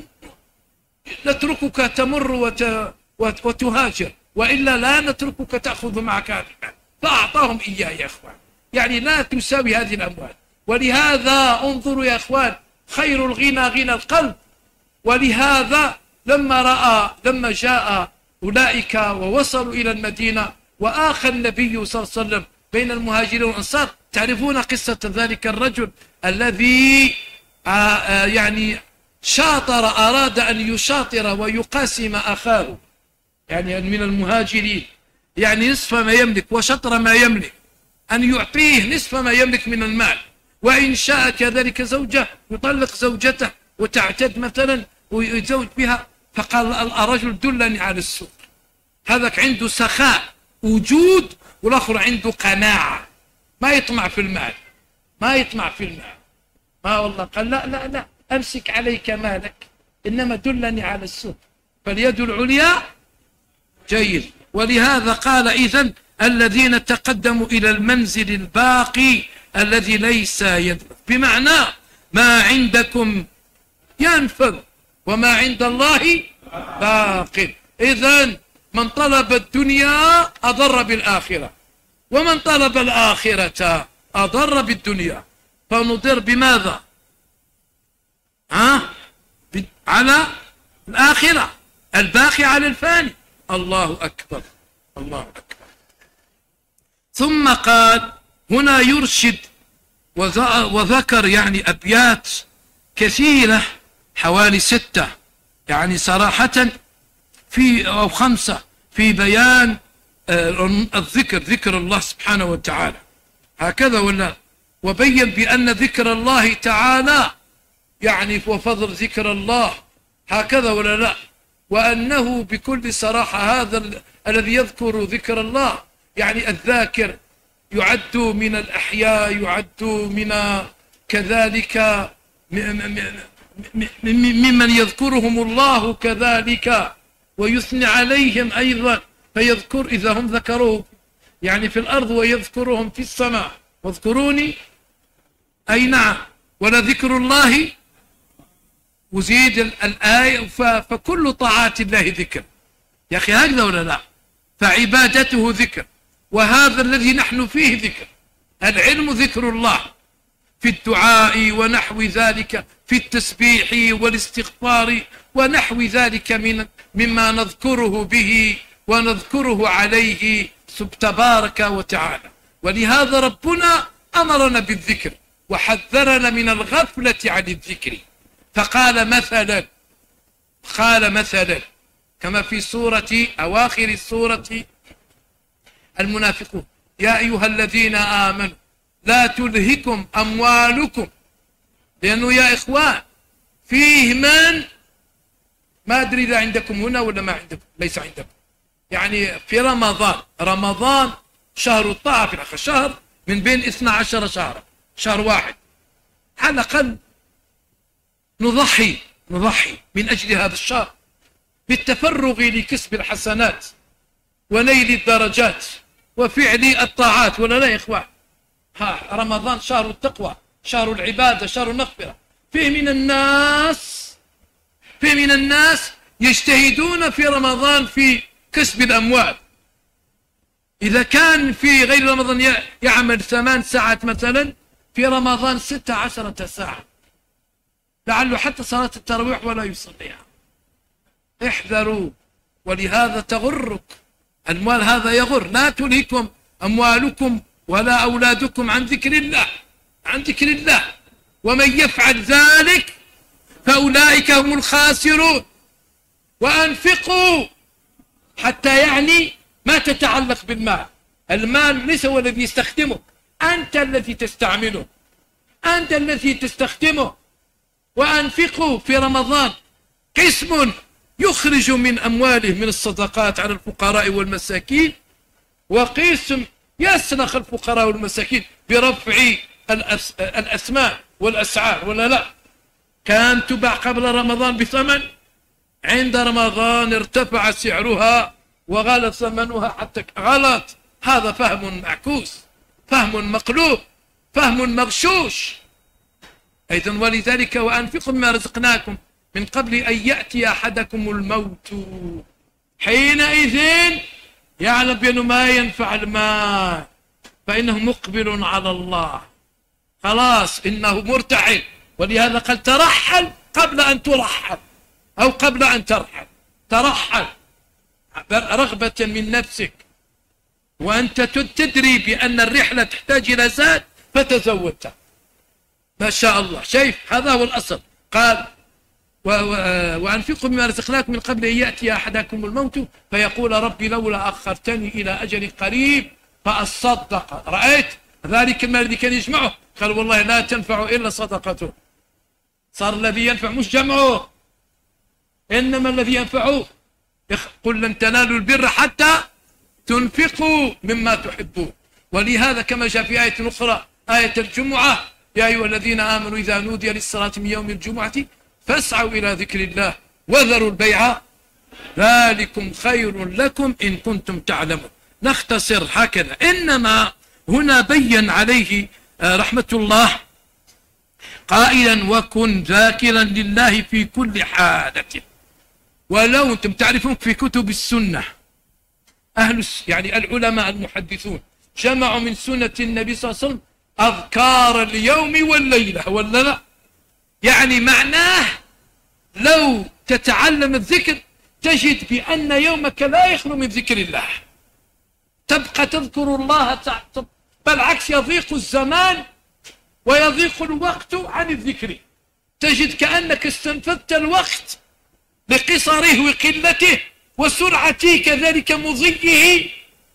نتركك تمر وت وتهاجر وإلا لا نتركك تأخذ معك هذا المال، فأعطاهم إياه يا إخوان. يعني لا تساوي هذه الأموال. ولهذا انظروا يا إخوان، خير الغنى غنى القلب. ولهذا لما رأى لما جاء أولئك ووصلوا إلى المدينة وآخى النبي صلى الله عليه وسلم بين المهاجرين والأنصار، تعرفون قصة ذلك الرجل الذي يعني شاطر أراد أن يشاطر ويقاسم أخاه يعني من المهاجرين، يعني نصف ما يملك وشطر ما يملك، أن يعطيه نصف ما يملك من المال، وإن شاء كذلك زوجة يطلق زوجته وتعتد مثلا ويتزوج بها. فقال الرجل دلني على السوق. هذاك عنده سخاء وجود، والآخر عنده قناعة، ما يطمع في المال ما يطمع في المال ما والله قال لا لا لا أمسك عليك مالك، إنما دلني على السوق، فاليد العليا جيد. ولهذا قال إذن الذين تقدموا إلى المنزل الباقي الذي ليس يدرك، بمعنى ما عندكم ينفذ وما عند الله باق. إذن من طلب الدنيا أضر بالآخرة، ومن طلب الآخرة أضر بالدنيا. فنضر بماذا؟ ها؟ على الآخرة، الباقي على الفاني. الله أكبر الله أكبر. ثم قال هنا يرشد وذكر يعني أبيات كثيرة حوالي ستة يعني صراحة في أو خمسة في بيان الذكر، ذكر الله سبحانه وتعالى هكذا ولا، وبين بأن ذكر الله تعالى يعني وفضل ذكر الله هكذا ولا لا، وأنه بكل صراحة هذا الذي يذكر ذكر الله يعني الذاكر يعد من الأحياء، يعد من كذلك ممن يذكرهم الله كذلك ويثني عليهم أيضا، فيذكر إذا هم ذكروه يعني في الأرض ويذكرهم في السماء. واذكروني أي نعم، ولذكر الله وزيد الآية. فكل طاعات الله ذكر يا أخي هكذا ولا لا؟ فعبادته ذكر، وهذا الذي نحن فيه ذكر. العلم ذكر الله في الدعاء ونحو ذلك، في التسبيح والاستغفار ونحو ذلك من مما نذكره به ونذكره عليه تبارك وتعالى. ولهذا ربنا أمرنا بالذكر، وحذرنا من الغفلة عن الذكر، فقال مثلا قال مثلا كما في سورة أواخر السورة المنافقون: يا أيها الذين آمنوا لا تلهكم أموالكم. لأنه يا إخوان فيه من ما أدري إذا عندكم هنا ولا ما عندكم، ليس عندكم، يعني في رمضان رمضان شهر الطاعة في الآخر، شهر من بين اثنا عشر شهرا، شهر واحد على الأقل نضحي نضحي من أجل هذا الشهر بالتفرغ لكسب الحسنات ونيل الدرجات وفعل الطاعات، ولا لا يا إخوان؟ ها رمضان شهر التقوى، شهر العبادة، شهر المغفرة. فيه من الناس فيه من الناس يجتهدون في رمضان في كسب الأموال. إذا كان في غير رمضان يعمل ثمان ساعات مثلا، في رمضان ستة عشرة ساعة، لعله حتى صلاة التراويح ولا يصليها. احذروا، ولهذا تغرك أموال، هذا يغر. لا تلهكم أموالكم ولا أولادكم عن ذكر الله عن ذكر الله ومن يفعل ذلك فأولئك هم الخاسرون. وأنفقوا، حتى يعني ما تتعلق بالمال، المال ليس هو الذي يستخدمه، أنت الذي تستعمله، أنت الذي تستخدمه. وأنفقوا في رمضان قسم يخرج من أمواله من الصدقات على الفقراء والمساكين، وقسم يسلخ الفقراء والمساكين برفع الأس... الأثمان والأسعار، ولا لا؟ كان تباع قبل رمضان بثمن، عند رمضان ارتفع سعرها وغلى ثمنها حتى غلط. هذا فهم معكوس، فهم مقلوب، فهم مغشوش أيضا. ولذلك وأنفقوا مما رزقناكم من قبل أن يأتي أحدكم الموت حينئذ يعلم بأنه ما ينفع المال، فإنه مقبل على الله، خلاص إنه مرتحل. ولهذا قال ترحل قبل أن ترحل، أو قبل أن ترحل، ترحل رغبة من نفسك، وأنت تدري بأن الرحلة تحتاج إلى زاد فتزودت. ما شاء الله، شايف؟ هذا هو الأصل. قال وأنفقوا مما رزقناكم من قبل أن يأتي أحدكم الموت فيقول ربي لولا أخرتني إلى أجل قريب فأصدق. رأيت ذلك المال الذي كان يجمعه؟ قال والله لا تنفع إلا صدقته. صار الذي ينفع مش جمعه، إنما الذي ينفعه قل لن تنالوا البر حتى تنفقوا مما تحبون. ولهذا كما جاء في آية أخرى، آية الجمعة: يا أيها الذين آمنوا إذا نودي للصلاة من يوم الجمعة فاسعوا إلى ذكر الله وذروا البيع ذلكم خير لكم إن كنتم تعلمون. نختصر هكذا. إنما هنا بين عليه رحمة الله قائلا وكن ذاكرا لله في كل حالة. ولو أنتم تعرفون في كتب السنة أهل يعني العلماء المحدثون جمعوا من سنة النبي صلى الله عليه وسلم أذكار اليوم والليلة، ولا لا؟ يعني معناه لو تتعلم الذكر تجد بأن يومك لا يخلو من ذكر الله، تبقى تذكر الله، بالعكس يضيق الزمان ويضيق الوقت عن الذكر، تجد كأنك استنفذت الوقت لقصره وقلته وسرعة كذلك مضيه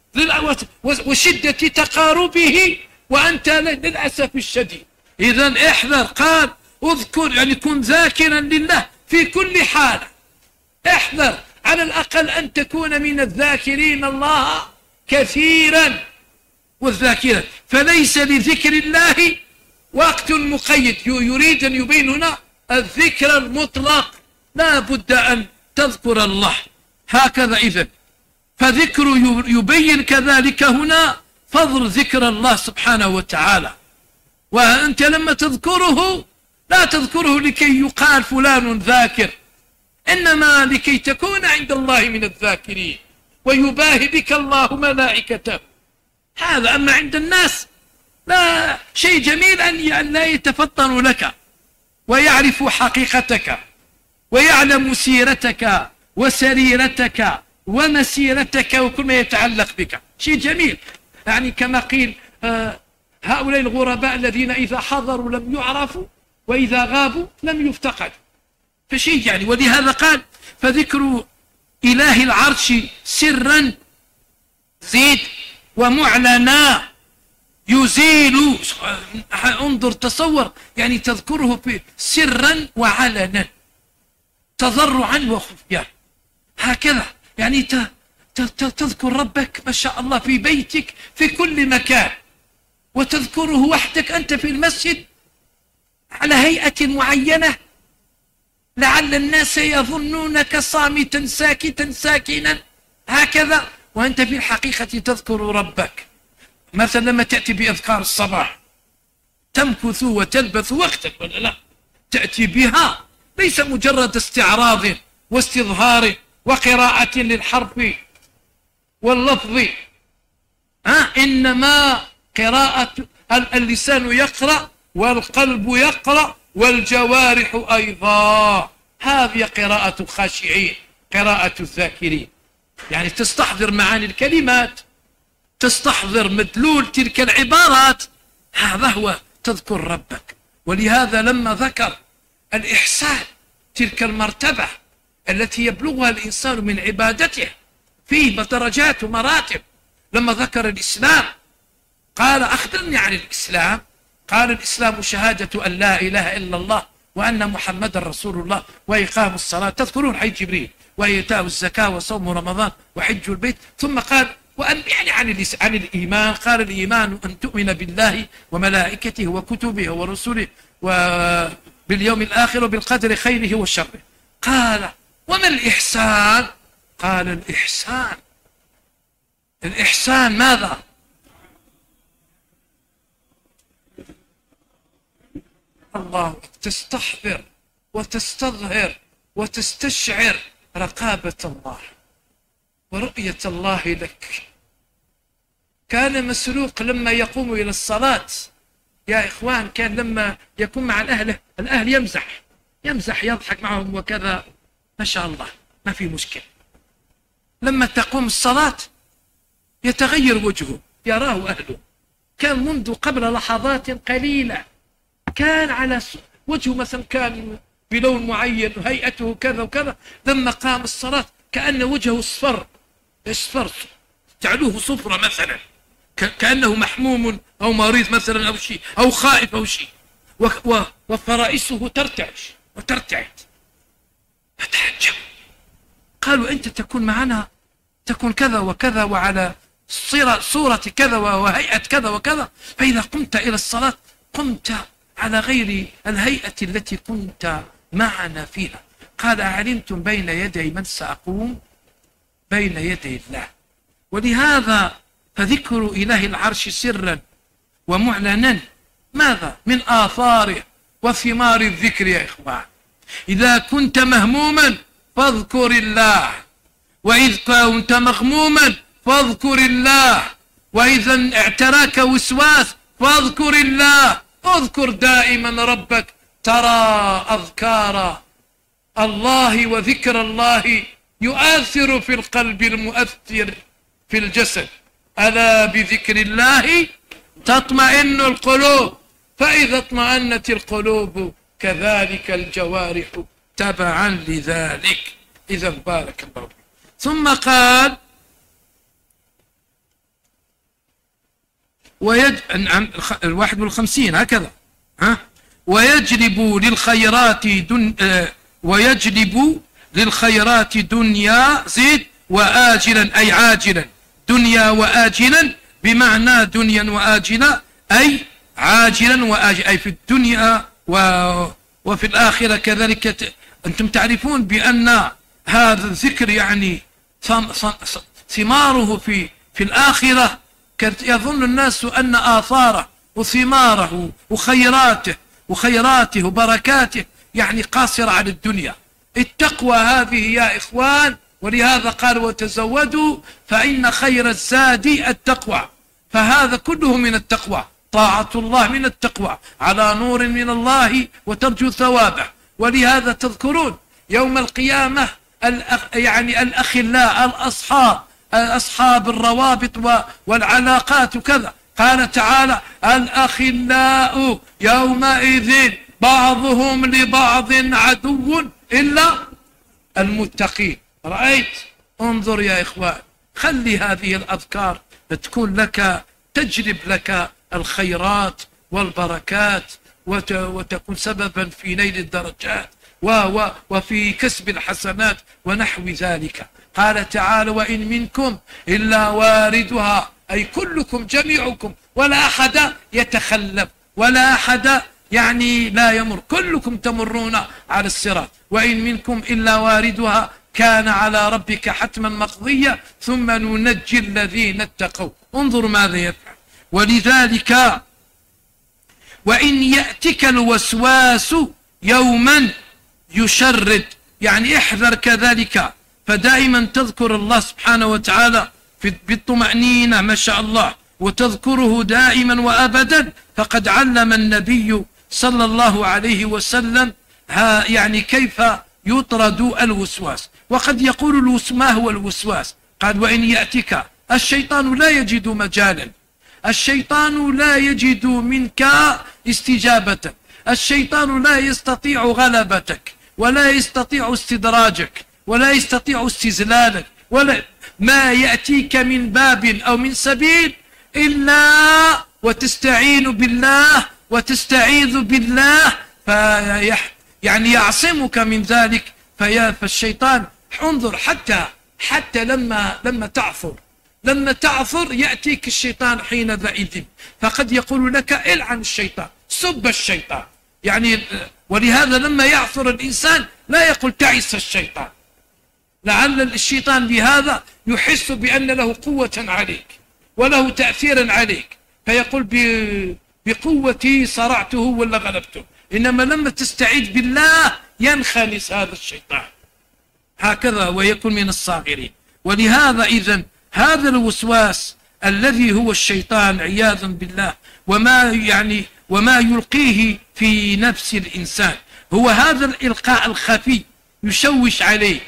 وشدة تقاربه، وأنت للأسف الشديد. إذن احذر، قال اذكر يعني كن ذاكرا لله في كل حالة. احذر على الأقل أن تكون من الذاكرين الله كثيرا والذاكرة. فليس لذكر الله وقت مقيد، يريد أن يبين هنا الذكر المطلق، لا بد أن تذكر الله هكذا. إذن فذكر يبين كذلك هنا فضل ذكر الله سبحانه وتعالى. وأنت لما تذكره لا تذكره لكي يقال فلان ذاكر، إنما لكي تكون عند الله من الذاكرين ويباهي بك الله ملائكته. هذا أما عند الناس لا شيء جميل أن لا يتفطن لك ويعرف حقيقتك ويعلم سيرتك وسريرتك ومسيرتك وكل ما يتعلق بك، شيء جميل. يعني كما قيل آه هؤلاء الغرباء الذين إذا حضروا لم يعرفوا وإذا غابوا لم يفتقدوا، فشيء يعني. ولهذا قال فذكر إله العرش سرا زيد ومعلنا يزيل. انظر تصور، يعني تذكره في سرا وعلنا، تضرعا وخفيا، هكذا يعني تذكر ربك ما شاء الله في بيتك في كل مكان، وتذكره وحدك أنت في المسجد على هيئة معينة لعل الناس يظنونك صامتا ساكتا ساكنا هكذا، وأنت في الحقيقة تذكر ربك. مثلا لما تأتي بأذكار الصباح تمكث وتلبث وقتا ولا لا، تأتي بها ليس مجرد استعراض واستظهار وقراءة للحرف واللفظ، ها إنما قراءة اللسان يقرأ والقلب يقرأ والجوارح أيضا. هذه قراءة الخاشعين، قراءة الذاكرين، يعني تستحضر معاني الكلمات، تستحضر مدلول تلك العبارات، هذا هو تذكر ربك. ولهذا لما ذكر الإحسان، تلك المرتبة التي يبلغها الإنسان من عبادته، فيه درجات ومراتب. لما ذكر الإسلام قال أخبرني عن الإسلام، قال الإسلام شهادة أن لا إله إلا الله وأن محمد رسول الله وإقام الصلاة، تذكرون حي جبريل، وإيتاء الزكاة وصوم رمضان وحج البيت. ثم قال وأن يعني عن, عن الإيمان، قال الإيمان أن تؤمن بالله وملائكته وكتبه ورسله وباليوم الآخر وبالقدر خيره وشره. قال وما الإحسان؟ قال الإحسان، الإحسان ماذا؟ الله، تستحضر وتستظهر وتستشعر رقابة الله ورؤية الله لك. كان مسروق لما يقوم إلى الصلاة يا إخوان، كان لما يكون مع الأهل الأهل يمزح يمزح يضحك معهم وكذا، ما شاء الله ما في مشكلة. لما تقوم الصلاة يتغير وجهه، يراه أهله. كان منذ قبل لحظات قليلة كان على وجهه مثلا كان بلون معين وهيئته كذا وكذا، لما قام الصلاة كأن وجهه اصفر اصفر، تعلوه صفرة مثلا، كأنه محموم أو مريض مثلا أو شيء أو خائف أو شيء، وفرائسه ترتعش وترتعد. فتعجب، قالوا أنت تكون معنا، تكون كذا وكذا وعلى صورة كذا وهيئة كذا وكذا، فإذا قمت إلى الصلاة قمت على غير الهيئة التي كنت معنا فيها. قال أعلمتم بين يدي من سأقوم؟ بين يدي الله. ولهذا فذكر إله العرش سرا ومعلنا ماذا؟ من آثاره وثمار الذكر يا إخوان. إذا كنت مهموما فاذكر الله، وإذ كنت مغموما فاذكر الله، وإذا اعتراك وسواس فاذكر الله. اذكر دائما ربك، ترى أذكار الله وذكر الله يؤثر في القلب المؤثر في الجسد. ألا بذكر الله تطمئن القلوب، فإذا اطمأنت القلوب كذلك الجوارح تبعا لذلك. إذا بارك الله فيك. ثم قال ويج... الواحد والخمسين هكذا، ها؟ ويجلب للخيرات دن... آه... ويجلب للخيرات دنيا زيد وآجلا، أي عاجلا، دنيا وآجلا، بمعنى دنيا وآجلا أي عاجلا وآجلا، أي في الدنيا و... وفي الآخرة كذلك. ت... أنتم تعرفون بأن هذا الذكر يعني ثم... ثماره في في الآخرة. يظن الناس أن آثاره وثماره وخيراته وخيراته وبركاته يعني قاصرة على الدنيا. التقوى هذه يا إخوان، ولهذا قال وتزودوا فإن خير الزاد التقوى، فهذا كله من التقوى. طاعة الله من التقوى، على نور من الله وترجو ثوابه. ولهذا تذكرون يوم القيامة الأخ يعني الأخلاء الأصحاب أصحاب الروابط والعلاقات وكذا قال تعالى الأخلاء يومئذ بعضهم لبعض عدو إلا المتقين. رأيت؟ انظر يا إخوان، خلي هذه الأذكار تكون لك، تجلب لك الخيرات والبركات، وتكون سببا في نيل الدرجات وفي كسب الحسنات ونحو ذلك. قال تعالى وإن منكم إلا واردها، أي كلكم جميعكم، ولا أحد يتخلف، ولا أحد يعني لا يمر، كلكم تمرون على الصراط. وإن منكم إلا واردها كان على ربك حتما مقضيا ثم ننجي الذين اتقوا. انظروا ماذا يفعل. ولذلك وإن يأتك الوسواس يوما يشرد، يعني احذر كذلك، فدائما تذكر الله سبحانه وتعالى بالطمأنينة ما شاء الله، وتذكره دائما وأبدا. فقد علم النبي صلى الله عليه وسلم ها يعني كيف يطرد الوسواس. وقد يقول الوسواس، ما هو الوسواس؟ قال وإن يأتك، الشيطان لا يجد مجالا، الشيطان لا يجد منك استجابة، الشيطان لا يستطيع غلبتك، ولا يستطيع استدراجك، ولا يستطيع استزلالك، ولا ما يأتيك من باب أو من سبيل إلا وتستعين بالله وتستعيذ بالله فيح يعني يعصمك من ذلك. فيا فالشيطان انظر، حتى حتى لما لما تعثر لما تعثر يأتيك الشيطان حينئذ، فقد يقول لك العن الشيطان، سب الشيطان يعني. ولهذا لما يعثر الإنسان لا يقول تعس الشيطان، لعل الشيطان بهذا يحس بأن له قوة عليك وله تأثيرا عليك، فيقول بقوتي صرعته ولا غلبته. إنما لما تستعيذ بالله ينخنس هذا الشيطان هكذا ويكون من الصاغرين. ولهذا إذن هذا الوسواس الذي هو الشيطان عياذا بالله، وما يعني وما يلقيه في نفس الإنسان هو هذا الإلقاء الخفي، يشوش عليك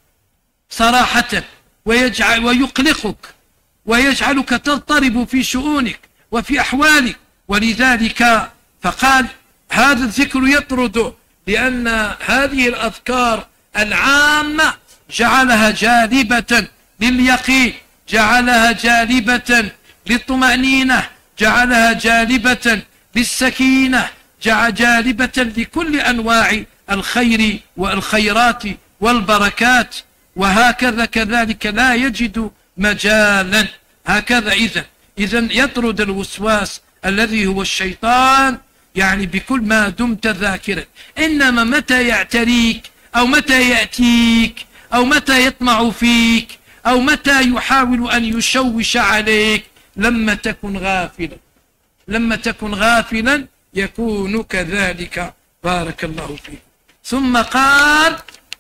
صراحة ويجعل ويقلقك ويجعلك تضطرب في شؤونك وفي أحوالك. ولذلك فقال هذا الذكر يطرده، لأن هذه الأذكار العامة جعلها جالبة لليقين، جعلها جالبة للطمأنينة، جعلها جالبة للسكينة، جعل جالبة لكل أنواع الخير والخيرات والبركات. وهكذا كذلك لا يجد مجالا هكذا. إذن إذن يطرد الوسواس الذي هو الشيطان يعني بكل ما دمت ذاكرا. إنما متى يعتريك أو متى يأتيك أو متى يطمع فيك أو متى يحاول أن يشوش عليك لما تكن غافلا، لما تكن غافلا يكون كذلك. بارك الله فيك. ثم قال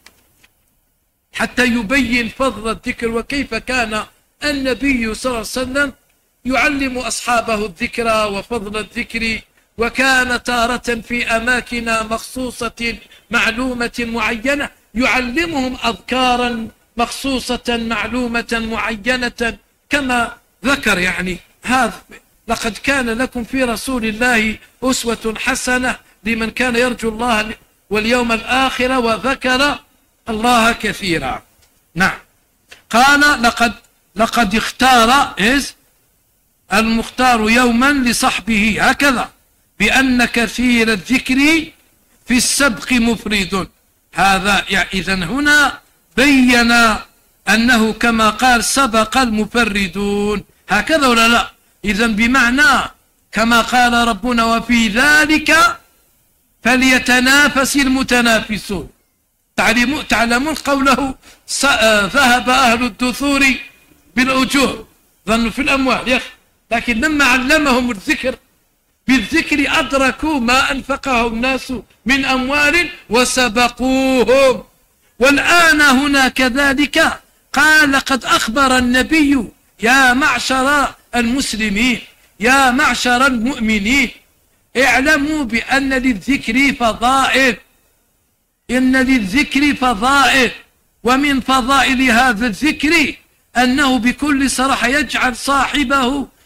حتى يبين فضل الذكر وكيف كان النبي صلى الله عليه وسلم يعلم أصحابه الذكر وفضل الذكر، وكان تارة في أماكن مخصوصة معلومة معينة يعلمهم أذكارا مخصوصة معلومة معينة كما ذكر. يعني هذا لقد كان لكم في رسول الله أسوة حسنة لمن كان يرجو الله واليوم الآخر وذكر الله كثيرا. نعم. قال لقد لقد اختار إذ المختار يوما لصحبه هكذا بأن كثير الذكر في السبق مفرد. هذا يعني إذن هنا بين أنه كما قال سبق المفردون هكذا ولا لا؟ إذن بمعنى كما قال ربنا وفي ذلك فليتنافس المتنافسون. تعلمون قوله ذهب أهل الدثور بالأجور، ظنوا في الأموال يا أخي، لكن لما علمهم الذكر بالذكر أدركوا ما أنفقه الناس من أموال وسبقوهم. والآن هنا كذلك قال لقد أخبر النبي يا معشر المسلمين يا معشر المؤمنين اعلموا بأن للذكر فضائل، إن للذكر فضائل، ومن فضائل هذا الذكر أنه بكل صراحة يجعل صاحبه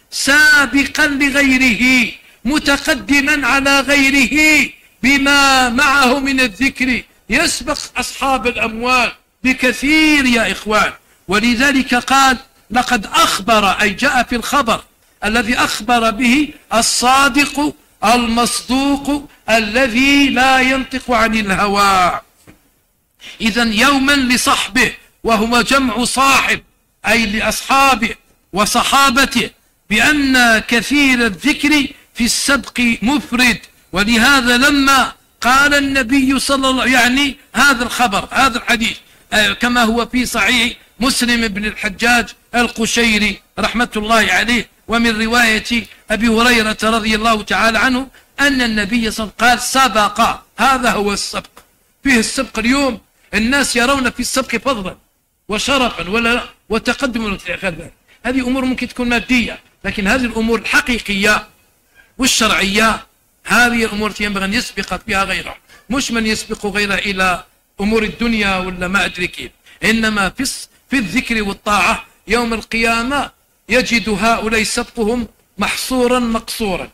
سابقا لغيره متقدما على غيره بما معه من الذكر، يسبق أصحاب الأموال بكثير يا إخوان. ولذلك قال لقد أخبر، أي جاء في الخبر الذي أخبر به الصادق المصدوق الذي لا ينطق عن الهوى. إذن يوما لصحبه، وهو جمع صاحب أي لأصحابه وصحابته، بأن كثير الذكر في السبق مفرد. ولهذا لما قال النبي صلى الله عليه وسلم، يعني هذا الخبر هذا الحديث كما هو في صحيح مسلم بن الحجاج القشيري رحمة الله عليه، ومن رواية أبي هريرة رضي الله تعالى عنه أن النبي صلى الله عليه وسلم قال سبق. هذا هو السبق، فيه السبق. اليوم الناس يرون في السبق فضلا وشرفا ولا وتقدما. هذه أمور ممكن تكون مادية، لكن هذه الأمور الحقيقية والشرعية هذه الأمور ينبغي أن يسبق فيها غيره، مش من يسبق غيره إلى أمور الدنيا ولا ما أدري كيف. إنما في في الذكر والطاعة يوم القيامة يجد هؤلاء سبقهم محصورا مقصورا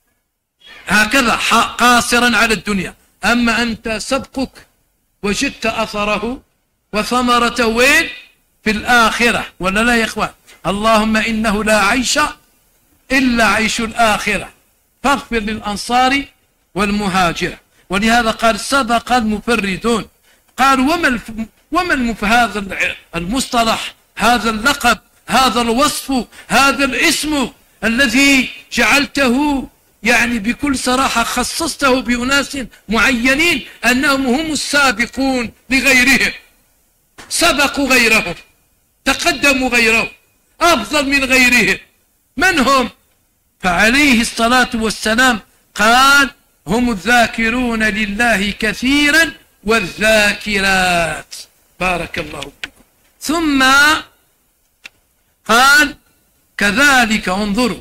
هكذا قاصرا على الدنيا. أما أنت سبقك وجدت أثره وثمرته وين؟ في الآخرة، ولا لا يا إخوان؟ اللهم إنه لا عيش إلا عيش الآخرة فاغفر للأنصار والمهاجرة. ولهذا قال سبق المفردون. قال وما وما المف... هذا المصطلح، هذا اللقب، هذا الوصف، هذا الاسم الذي جعلته يعني بكل صراحة خصصته بأناس معينين أنهم هم السابقون لغيرهم، سبقوا غيرهم، تقدموا غيرهم، أفضل من غيرهم. من هم؟ فعليه الصلاة والسلام قال هم الذاكرون لله كثيرا والذاكرات. بارك الله فيكم. ثم قال كذلك انظروا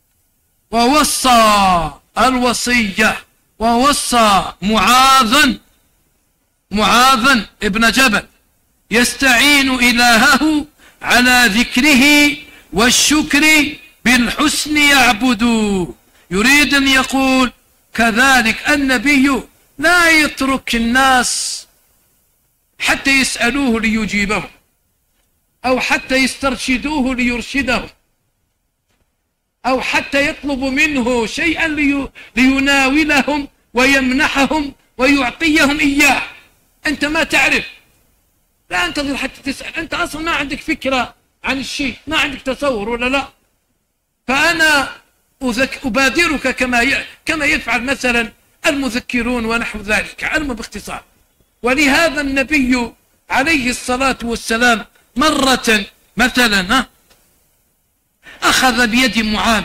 ووصى الوصية، ووصى معاذا معاذا ابن جبل يستعين إلهه على ذكره والشكر بالحسن يعبدوا. يريد أن يقول كذلك النبي لا يترك الناس حتى يسألوه ليجيبهم، أو حتى يسترشدوه ليرشدهم، أو حتى يطلب منه شيئا لي... ليناولهم ويمنحهم ويعطيهم إياه. أنت ما تعرف، لا انتظر حتى تسأل، أنت أصلا ما عندك فكرة عن الشيء، ما عندك تصور ولا لا. فأنا أذك... أبادرك كما ي... كما يفعل مثلا المذكرون ونحو ذلك، علم باختصار. ولهذا النبي عليه الصلاة والسلام مرة مثلا أخذ بيد معاذ،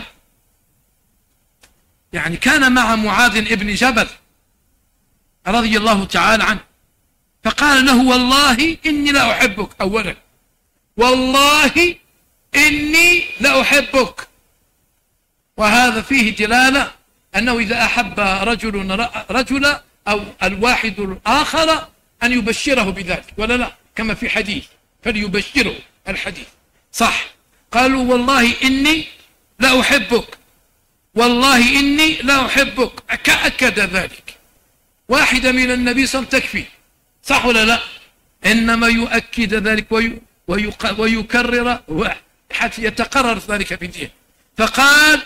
يعني كان مع معاذ ابن جبل رضي الله تعالى عنه، فقال له والله إني لا أحبك. أولا والله إني لا أحبك، وهذا فيه دلالة أنه إذا أحب رجل رجلا أو الواحد الآخر أن يبشره بذلك، ولا لا؟ كما في حديث فليبشره الحديث صح. قالوا والله إني لا أحبك، والله إني لا أحبك، كأكد ذلك. واحدة من النبي صلى الله عليه وسلم تكفي، صح ولا لا؟ إنما يؤكد ذلك ويكرر حتى يتقرر ذلك في الدين. فقال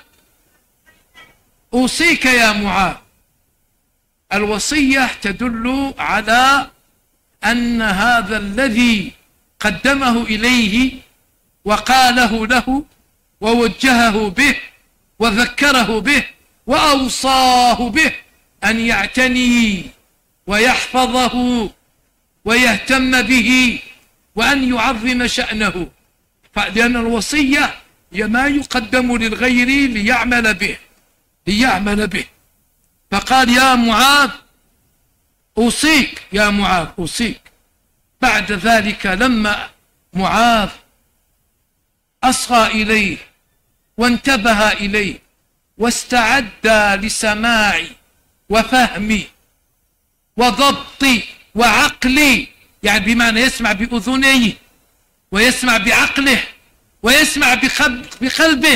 أوصيك يا معاذ. الوصية تدل على أن هذا الذي قدمه إليه وقاله له ووجهه به وذكره به وأوصاه به أن يعتني ويحفظه ويهتم به وأن يعظم شأنه. لأن الوصية هي ما يقدم للغير ليعمل به ليعمل به. فقال يا معاذ أوصيك، يا معاذ أوصيك. بعد ذلك لما معاذ أصغى إليه وانتبه إليه واستعد لسماع وفهم وضبط وعقل، يعني بمعنى يسمع بأذنيه ويسمع بعقله ويسمع بقلبه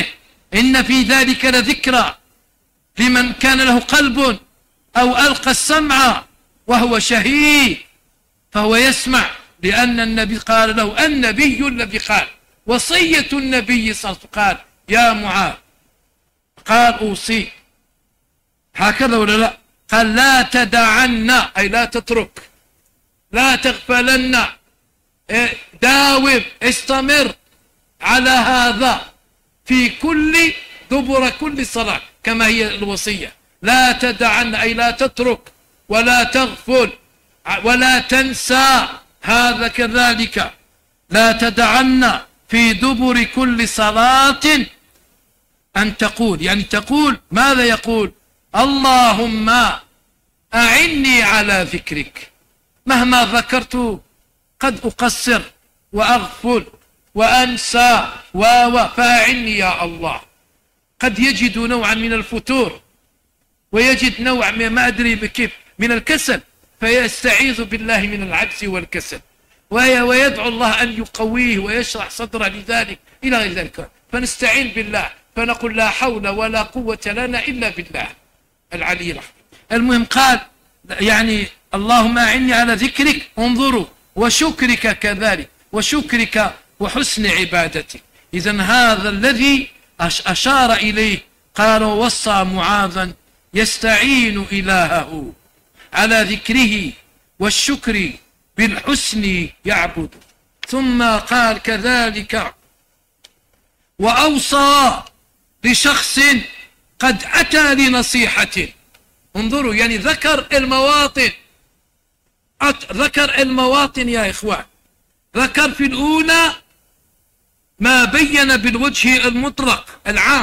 إن في ذلك لذكرى لمن كان له قلب أو ألقى السمع وهو شهيد فهو يسمع، لأن النبي قال له النبي الذي قال وصية النبي صلى الله عليه وسلم قال يا معاذ قال أوصيك هكذا ولا لا؟ قال لا تدعن أي لا تترك، لا تغفلن، داوم استمر على هذا في كل دبر كل صلاة كما هي الوصية. لا تدعن أي لا تترك ولا تغفل ولا تنسى، هذا كذلك. لا تدعن في دبر كل صلاة أن تقول، يعني تقول ماذا يقول؟ اللهم أعني على ذكرك، مهما ذكرت قد أقصر وأغفل وأنسى و فأعني يا الله. قد يجد نوعا من الفتور ويجد نوع ما أدري بكيف من الكسل، فيستعيذ بالله من العجز والكسل ويدعو الله أن يقويه ويشرح صدره لذلك إلى غير ذلك. فنستعين بالله فنقول لا حول ولا قوة لنا إلا بالله العلي الرحيم. المهم قال يعني اللهم أعني على ذكرك، انظروا، وشكرك كذلك، وشكرك وحسن عبادتك. إذن هذا الذي أشار إليه قال ووصى معاذا يستعين إلهه على ذكره والشكر بالحسن يعبد. ثم قال كذلك وأوصى لشخص قد أتى لنصيحة. انظروا يعني ذكر المواطن، ذكر المواطن يا إخوان. ذكر في الأولى ما بين بالوجه المطلق العام،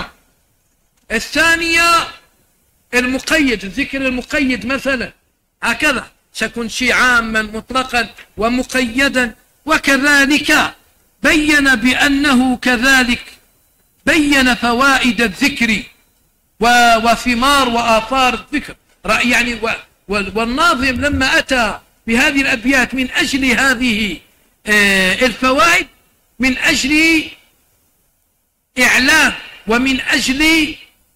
الثانية المقيد، الذكر المقيد مثلا هكذا سيكون شيء عاما مطلقا ومقيدا. وكذلك بين بأنه كذلك بين فوائد الذكر وثمار وآثار الذكر يعني. والناظم لما أتى بهذه الأبيات من أجل هذه الفوائد، من أجل إعلام ومن أجل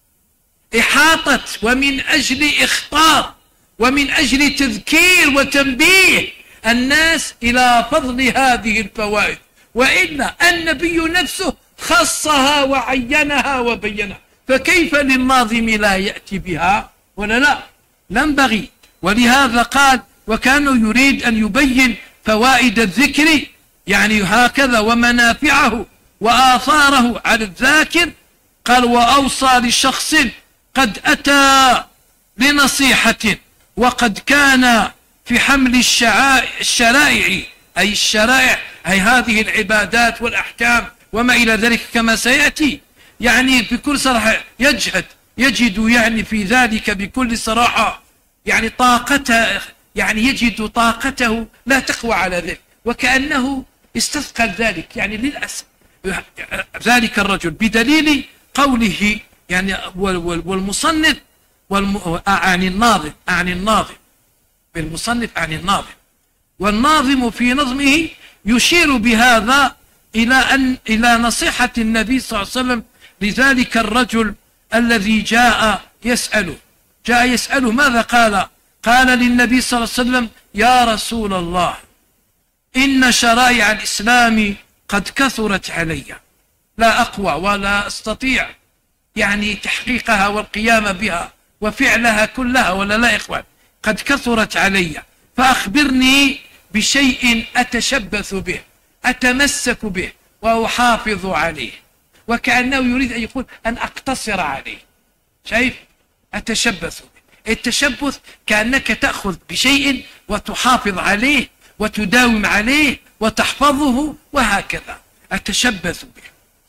إحاطة ومن أجل إخطار ومن أجل تذكير وتنبيه الناس إلى فضل هذه الفوائد. وإلا النبي نفسه خصها وعينها وبينها، فكيف للناظم لا يأتي بها ولا لا؟ ينبغي. ولهذا قال وكان يريد أن يبين فوائد الذكر يعني هكذا ومنافعه وآثاره على الذاكر. قال وأوصى لشخص قد أتى لنصيحة وقد كان في حمل الشرائع أي الشرائع أي هذه العبادات والأحكام وما إلى ذلك كما سيأتي، يعني بكل صراحة يجهد يجد يعني في ذلك بكل صراحة يعني طاقته، يعني يجد طاقته لا تقوى على ذلك، وكأنه استثقل ذلك يعني للأسف ذلك الرجل بدليل قوله يعني والمصنف أعني الناظم أعني الناظم بالمصنف أعني الناظم. والناظم في نظمه يشير بهذا إلى أن إلى نصيحة النبي صلى الله عليه وسلم لذلك الرجل الذي جاء يسأله جاء يسأله ماذا قال؟ قال للنبي صلى الله عليه وسلم يا رسول الله إن شرائع الإسلام قد كثرت علي، لا أقوى ولا أستطيع يعني تحقيقها والقيام بها وفعلها كلها ولا لا إخوان، قد كثرت علي، فأخبرني بشيء أتشبث به أتمسك به وأحافظ عليه. وكأنه يريد أن يقول أن أقتصر عليه. شايف؟ أتشبث به، التشبث كأنك تأخذ بشيء وتحافظ عليه وتداوم عليه وتحفظه وهكذا أتشبث به.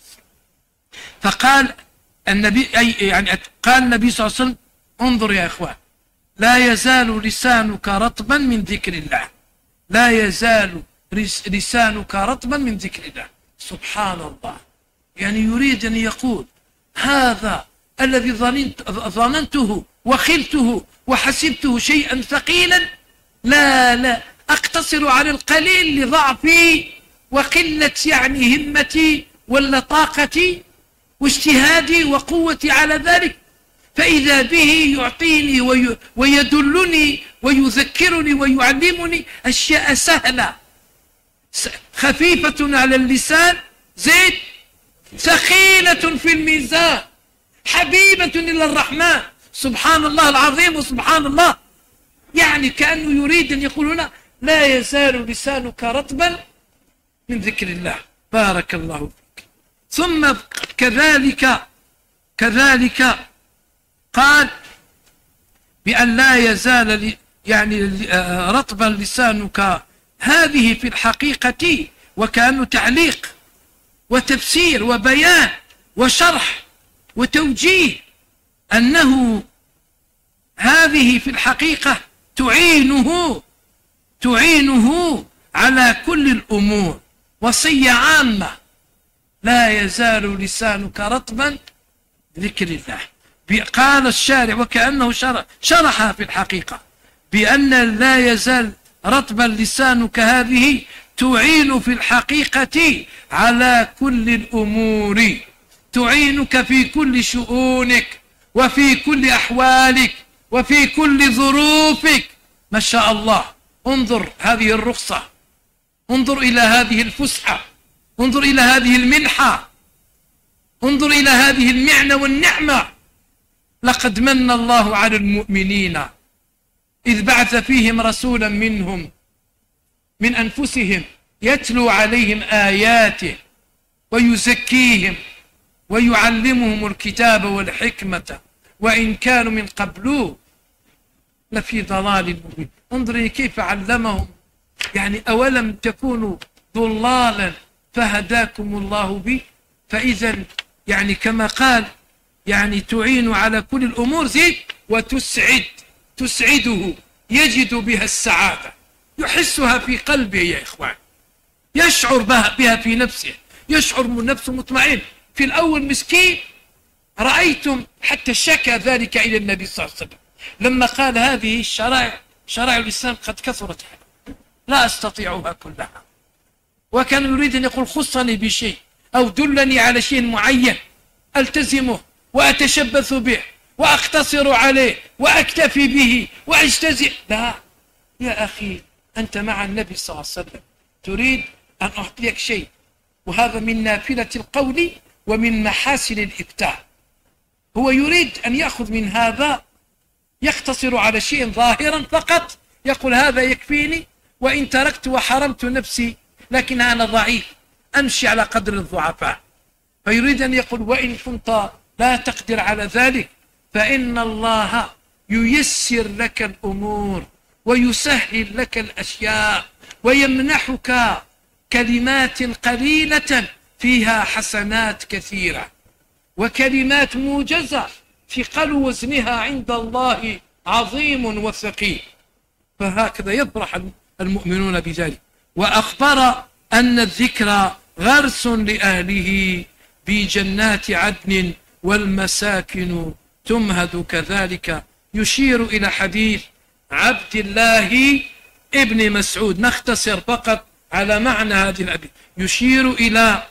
فقال النبي أي يعني قال النبي صلى الله عليه وسلم انظر يا إخوان لا يزال لسانك رطبا من ذكر الله، لا يزال لسانك رطبا من ذكر الله. سبحان الله، يعني يريد أن يقول هذا الذي ظننت ظننته وخلته وحسبته شيئا ثقيلا لا لا أقتصر على القليل لضعفي وقلة يعني همتي ولا طاقتي، واجتهادي وقوتي على ذلك، فإذا به يعطيني ويدلني ويذكرني ويعلمني أشياء سهلة خفيفة على اللسان زيد ثقيلة في الميزان حبيبة إلى الرحمن. سبحان الله العظيم وسبحان الله، يعني كأنه يريد أن يقول هنا لا يزال لسانك رطبا من ذكر الله. بارك الله فيك. ثم كذلك كذلك قال بأن لا يزال يعني رطبا لسانك، هذه في الحقيقة وكأنه تعليق وتفسير وبيان وشرح وتوجيه، أنه هذه في الحقيقة تعينه تعينه على كل الأمور. وصية عامة: لا يزال لسانك رطبا بذكر الله. قال الشارع وكأنه شرح شرحها في الحقيقة بأن لا يزال رطبا لسانك هذه تعين في الحقيقة على كل الأمور، تعينك في كل شؤونك وفي كل أحوالك وفي كل ظروفك. ما شاء الله، انظر هذه الرخصة، انظر إلى هذه الفسحة، انظر إلى هذه المنحة، انظر إلى هذه المعنى والنعمة. لقد من الله على المؤمنين إذ بعث فيهم رسولا منهم من أنفسهم يتلو عليهم آياته ويزكيهم ويعلمهم الكتاب والحكمة وإن كانوا من قبل لفي ضلال مبين. انظري كيف علمهم، يعني أولم تكونوا ضلالا فهداكم الله به. فإذا يعني كما قال يعني تعين على كل الأمور زيد وتسعد تسعده، يجد بها السعادة، يحسها في قلبه يا إخوان، يشعر بها, بها في نفسه، يشعر من نفسه مطمئن. في الأول مسكين، رأيتم حتى شكى ذلك إلى النبي صلى الله عليه وسلم لما قال هذه الشرائع شرائع الإسلام قد كثرت لا أستطيعها كلها، وكان يريد أن يقول خصني بشيء أو دلني على شيء معين ألتزمه وأتشبث به وأقتصر عليه وأكتفي به وأجتزئ. لا يا أخي، أنت مع النبي صلى الله عليه وسلم، تريد أن أعطيك شيء، وهذا من نافلة القول ومن محاسن الإبتاع. هو يريد أن يأخذ من هذا، يقتصر على شيء ظاهرا فقط، يقول هذا يكفيني، وإن تركت وحرمت نفسي لكن أنا ضعيف أمشي على قدر الضعفاء. فيريد أن يقول وإن كنت لا تقدر على ذلك فإن الله ييسر لك الأمور ويسهل لك الأشياء ويمنحك كلمات قليلة فيها حسنات كثيرة، وكلمات موجزة ثقل وزنها عند الله عظيم وثقيل. فهكذا يفرح المؤمنون بذلك. وأخبر أن الذكر غرس لأهله بجنات عدن والمساكن تمهد كذلك. يشير إلى حديث عبد الله ابن مسعود، نختصر فقط على معنى هذه الأبي. يشير إلى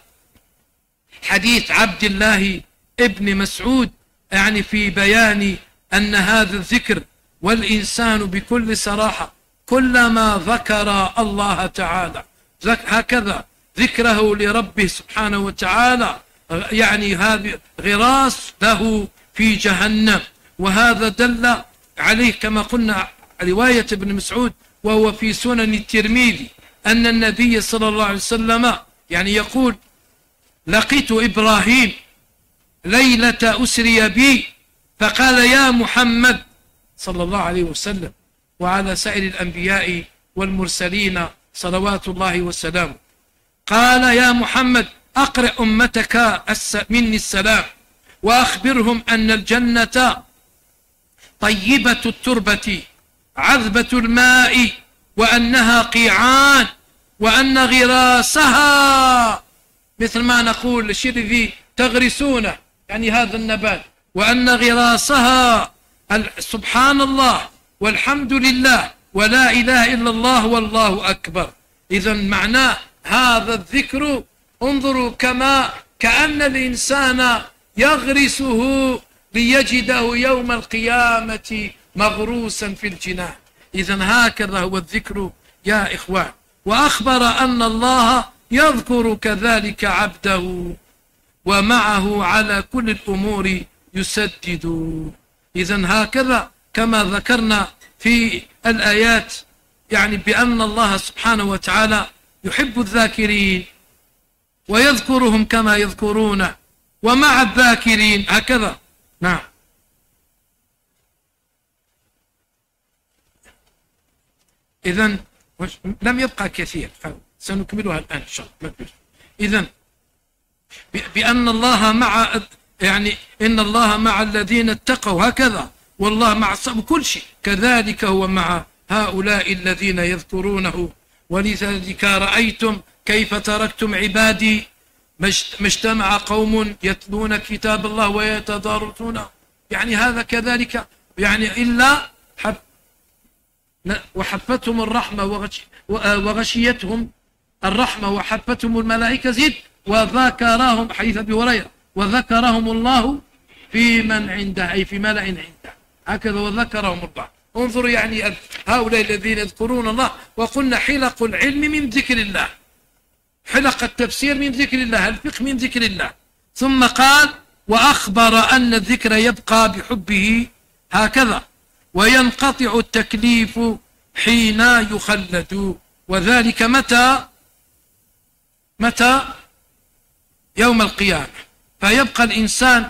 حديث عبد الله ابن مسعود يعني في بيان أن هذا الذكر، والإنسان بكل صراحة كلما ذكر الله تعالى هكذا ذكره لربه سبحانه وتعالى يعني هذا غراس له في جهنم. وهذا دل عليه كما قلنا رواية ابن مسعود وهو في سنن الترمذي أن النبي صلى الله عليه وسلم يعني يقول لقيت إبراهيم ليلة أسري بي فقال يا محمد صلى الله عليه وسلم وعلى سائر الأنبياء والمرسلين صلوات الله وسلامه، قال يا محمد أقرئ أمتك مني السلام وأخبرهم أن الجنة طيبة التربة عذبة الماء وأنها قيعان وأن غراسها مثل ما نقول الشرذي تغرسونه يعني هذا النبات، وأن غراسها سبحان الله والحمد لله ولا إله إلا الله والله أكبر. إذا معناه هذا الذكر انظروا كما كأن الإنسان يغرسه ليجده يوم القيامة مغروسا في الجنان. إذن هكذا هو الذكر يا إخوان. وأخبر أن الله يذكر كذلك عبده ومعه على كل الأمور يسدد. إذن هكذا كما ذكرنا في الآيات، يعني بأن الله سبحانه وتعالى يحب الذاكرين ويذكرهم كما يذكرون ومع الذاكرين هكذا. نعم. إذن لم يبقى كثير، سنكملها الآن إن شاء الله. إذن بأن الله مع، يعني إن الله مع الذين اتقوا هكذا، والله مع كل شيء، كذلك هو مع هؤلاء الذين يذكرونه. ولذلك رأيتم كيف تركتم عبادي ما اجتمع قوم يتلون كتاب الله ويتدارسونه، يعني هذا كذلك، يعني إلا حب وحفتهم الرحمة وغش وغشيتهم الرحمة وحفتهم الملائكة زيد وذكرهم، حديث أبي هريرة، وذكرهم الله في من عنده، أي في ملأ عنده، هكذا وذكرهم الله. انظروا يعني هؤلاء الذين يذكرون الله. وقلنا حلق العلم من ذكر الله، حلق التفسير من ذكر الله، الفقه من ذكر الله. ثم قال وأخبر أن الذكر يبقى بحبه هكذا، وينقطع التكليف حين يخلد، وذلك متى متى يوم القيامة. فيبقى الإنسان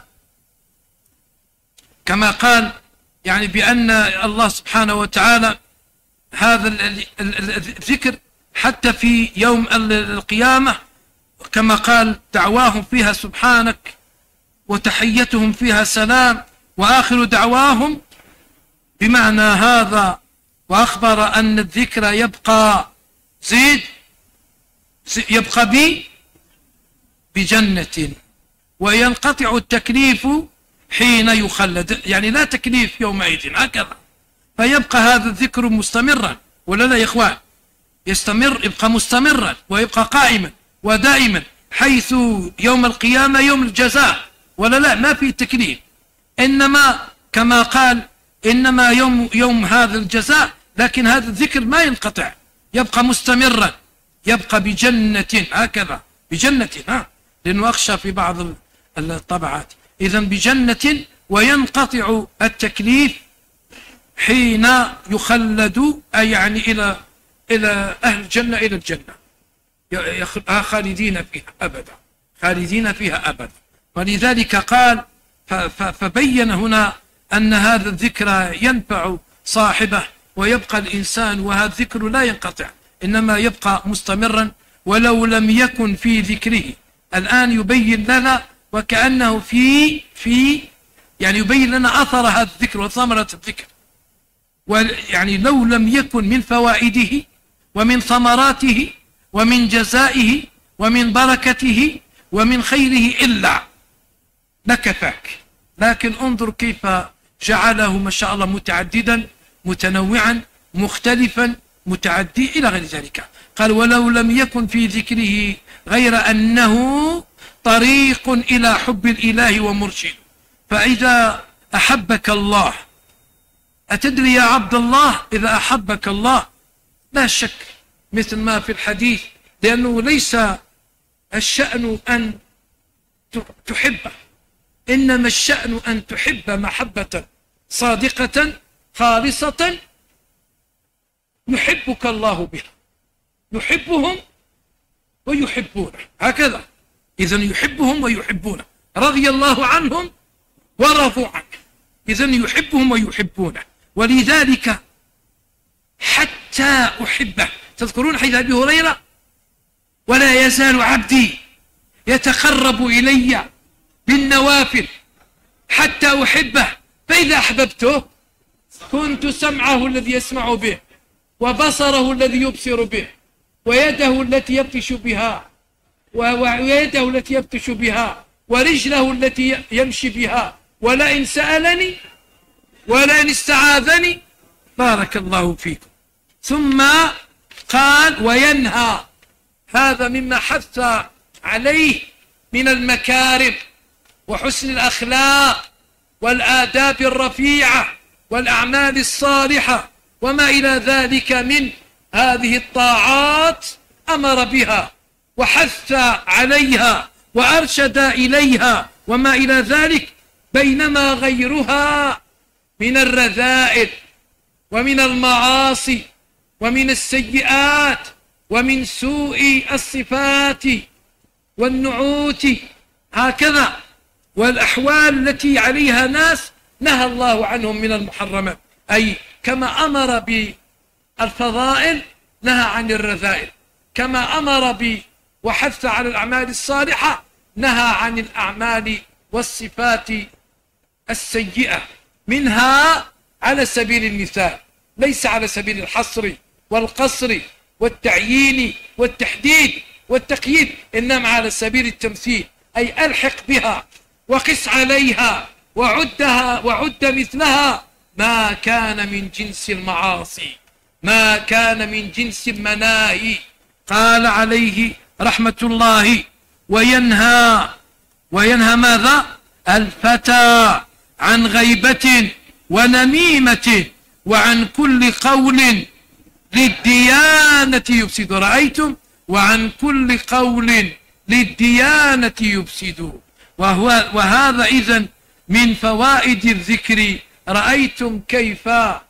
كما قال، يعني بأن الله سبحانه وتعالى هذا الذكر حتى في يوم القيامة، كما قال دعواهم فيها سبحانك وتحيتهم فيها سلام وآخر دعواهم، بمعنى هذا. وأخبر أن الذكر يبقى زيد يبقى بي بجنة، وينقطع التكليف حين يخلد، يعني لا تكليف يومئذ هكذا. فيبقى هذا الذكر مستمرا، ولا لا يا إخوان؟ يستمر، يبقى مستمرا ويبقى قائما ودائما، حيث يوم القيامة يوم الجزاء، ولا لا؟ ما في تكليف، إنما كما قال إنما يوم يوم هذا الجزاء، لكن هذا الذكر ما ينقطع، يبقى مستمرا، يبقى بجنة هكذا، بجنة، ها، لأنه أخشى في بعض الطبعات. إذن بجنة، وينقطع التكليف حين يخلد، أي يعني إلى إلى أهل الجنة، إلى الجنة خالدين فيها أبدا، خالدين فيها أبدا. ولذلك قال فبين هنا أن هذا الذكر ينفع صاحبه ويبقى الإنسان، وهذا الذكر لا ينقطع، إنما يبقى مستمرا ولو لم يكن في ذكره. الآن يبين لنا وكأنه في في يعني يبين لنا أثر هذا الذكر وثمرة الذكر، ويعني لو لم يكن من فوائده ومن ثمراته ومن جزائه ومن بركته ومن خيره إلا لكفاك. لكن انظر كيف جعله ما شاء الله متعددا متنوعا مختلفا متعدي إلى غير ذلك. قال ولو لم يكن في ذكره غير أنه طريق إلى حب الإله ومرشد. فإذا أحبك الله، أتدري يا عبد الله إذا أحبك الله لا شك مثل ما في الحديث، لأنه ليس الشأن أن تحبه، إنما الشأن أن تحب محبة صادقة خالصة يحبك الله بها، يحبهم ويحبونه هكذا. إذن يحبهم ويحبونه، رضي الله عنهم ورضوا عنه، إذن يحبهم ويحبونه. ولذلك حتى أحبه، تذكرون حديث أبي هريرة ولا يزال عبدي يتقرب إلي بالنوافل حتى أحبه، فإذا أحببته كنت سمعه الذي يسمع به، وبصره الذي يبصر به، ويده التي يبطش بها، ويده التي يبطش بها، ورجله التي يمشي بها، ولئن سألني ولئن استعاذني. بارك الله فيكم. ثم قال وينهى، هذا مما حث عليه من المكارم وحسن الأخلاق والآداب الرفيعة والأعمال الصالحة وما إلى ذلك من هذه الطاعات أمر بها وحث عليها وأرشد إليها وما إلى ذلك، بينما غيرها من الرذائل ومن المعاصي ومن السيئات ومن سوء الصفات والنعوت هكذا والأحوال التي عليها ناس نهى الله عنهم من المحرمات، أي كما أمر بالفضائل نهى عن الرذائل، كما أمر ب وحث على الأعمال الصالحة نهى عن الأعمال والصفات السيئة، منها على سبيل المثال، ليس على سبيل الحصر والقصر والتعيين والتحديد والتقييد، إنما على سبيل التمثيل، أي ألحق بها وقس عليها وعدها وعد مثلها ما كان من جنس المعاصي، ما كان من جنس المناهي. قال عليه رحمة الله: وينهى وينهى ماذا؟ الفتى عن غيبة ونميمة وعن كل قول للديانة يفسد. رأيتم؟ وعن كل قول للديانة يفسد. وهو وهذا إذن من فوائد الذكر. رأيتم كيف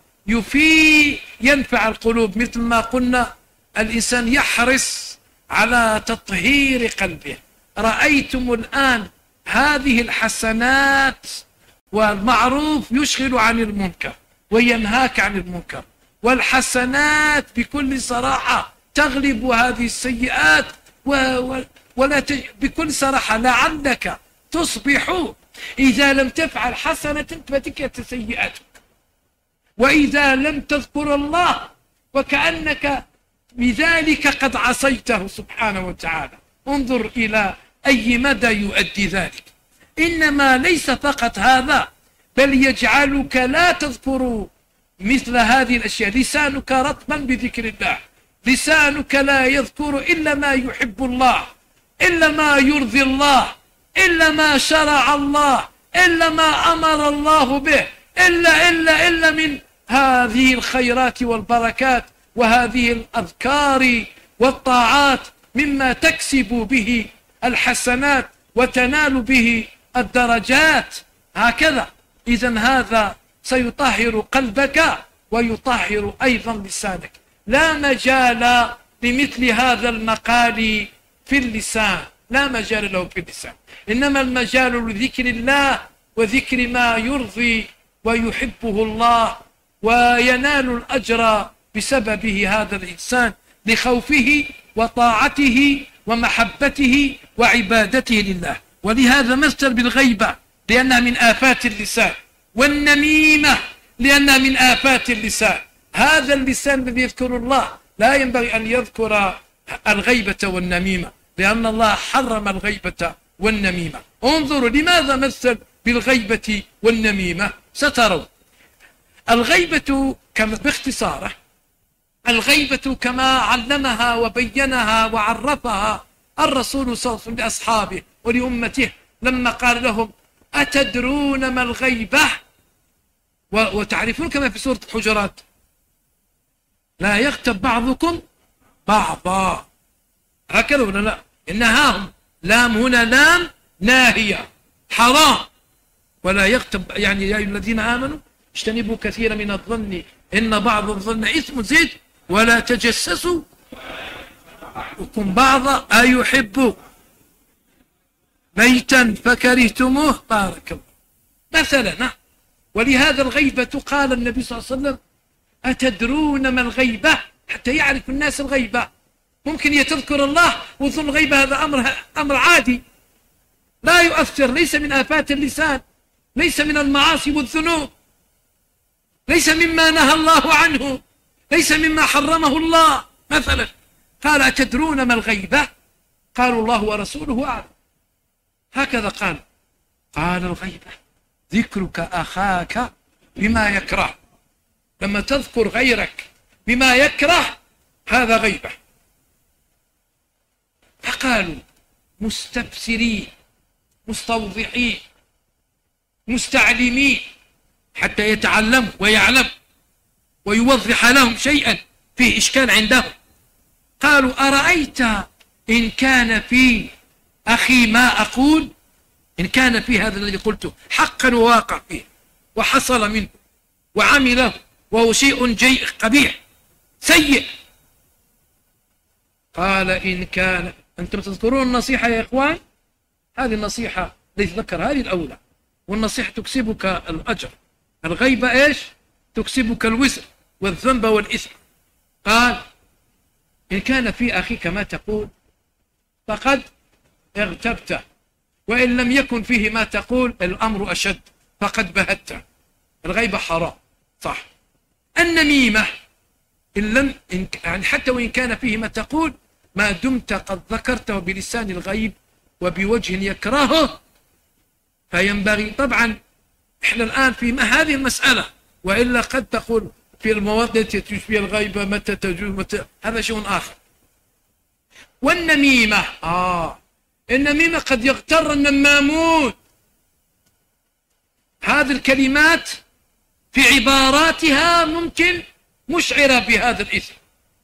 يفي ينفع القلوب، مثل ما قلنا الإنسان يحرص على تطهير قلبه. رأيتم الآن هذه الحسنات والمعروف يشغل عن المنكر وينهاك عن المنكر، والحسنات بكل صراحة تغلب هذه السيئات و... و... ولا ت... بكل صراحة لعلك تصبح إذا لم تفعل حسنة فتلك سيئاتك، وإذا لم تذكر الله وكأنك بذلك قد عصيته سبحانه وتعالى. انظر إلى أي مدى يؤدي ذلك. إنما ليس فقط هذا، بل يجعلك لا تذكر مثل هذه الأشياء. لسانك رطبا بذكر الله، لسانك لا يذكر إلا ما يحب الله، إلا ما يرضي الله، إلا ما شرع الله، إلا ما أمر الله به، إلا إلا إلا من هذه الخيرات والبركات وهذه الأذكار والطاعات مما تكسب به الحسنات وتنال به الدرجات. هكذا إذن هذا سيطهر قلبك ويطهر أيضا لسانك. لا مجال لمثل هذا المقال في اللسان، لا مجال له في اللسان، إنما المجال لذكر الله وذكر ما يرضي ويحبه الله وينال الأجر بسببه هذا الإنسان لخوفه وطاعته ومحبته وعبادته لله. ولهذا مثل بالغيبة لأنها من آفات اللسان، والنميمة لأنها من آفات اللسان. هذا اللسان الذي يذكر الله لا ينبغي أن يذكر الغيبة والنميمة، لأن الله حرم الغيبة والنميمة. انظروا لماذا مثل بالغيبة والنميمة. ستروا الغيبة كما باختصاره، الغيبة كما علمها وبينها وعرفها الرسول صلى الله عليه وسلم لأصحابه ولأمته لما قال لهم: أتدرون ما الغيبة؟ وتعرفون كما في سورة الحجرات: لا يغتب بعضكم بعضا. هكذا ولا لا؟ إنها لام هنا لام ناهية حرام. ولا يغتب يعني يا أيها الذين آمنوا اجتنبوا كثيرا من الظن إن بعض الظن إثم. زيد: ولا تجسسوا بعضكم بعضا أيحب ميتا فكرهتموه. بارك الله. مثلا ولهذا الغيبة قال النبي صلى الله عليه وسلم: أتدرون ما الغيبة؟ حتى يعرف الناس الغيبة. ممكن يتذكر الله وظن الغيبة هذا أمر أمر عادي لا يؤثر، ليس من آفات اللسان، ليس من المعاصي والذنوب، ليس مما نهى الله عنه، ليس مما حرمه الله. مثلا قال: أتدرون ما الغيبة؟ قالوا: الله ورسوله أعلم. هكذا قال. قال: الغيبة ذكرك أخاك بما يكره. لما تذكر غيرك بما يكره هذا غيبة. فقالوا مستفسرين مستوضحين مستعلمين حتى يتعلموا ويعلموا ويوضح لهم شيئا فيه إشكال عندهم. قالوا أرأيت إن كان في أخي ما أقول، إن كان في هذا الذي قلته حقا وواقع فيه وحصل منه وعمله وهو شيء جيء قبيح سيء. قال إن كان، أنتم تذكرون النصيحة يا إخوان؟ هذه النصيحة التي ذكر هذه الأولى، والنصيحة تكسبك الأجر، الغيبة إيش؟ تكسبك الوزر والذنب والإثم. قال إن كان في أخيك ما تقول فقد اغتبته، وإن لم يكن فيه ما تقول الأمر أشد فقد بهته. الغيبة حرام صح. النميمة إن لم إن يعني حتى وإن كان فيه ما تقول ما دمت قد ذكرته بلسان الغيب وبوجه يكرهه فينبغي. طبعا احنا الآن في هذه المسألة، وإلا قد تقول في المواضع التي تشبه الغيبة متى تجوز متى، هذا شيء آخر. والنميمة آه النميمة قد يغتر النمامون. هذه الكلمات في عباراتها ممكن مشعرة بهذا الإثم،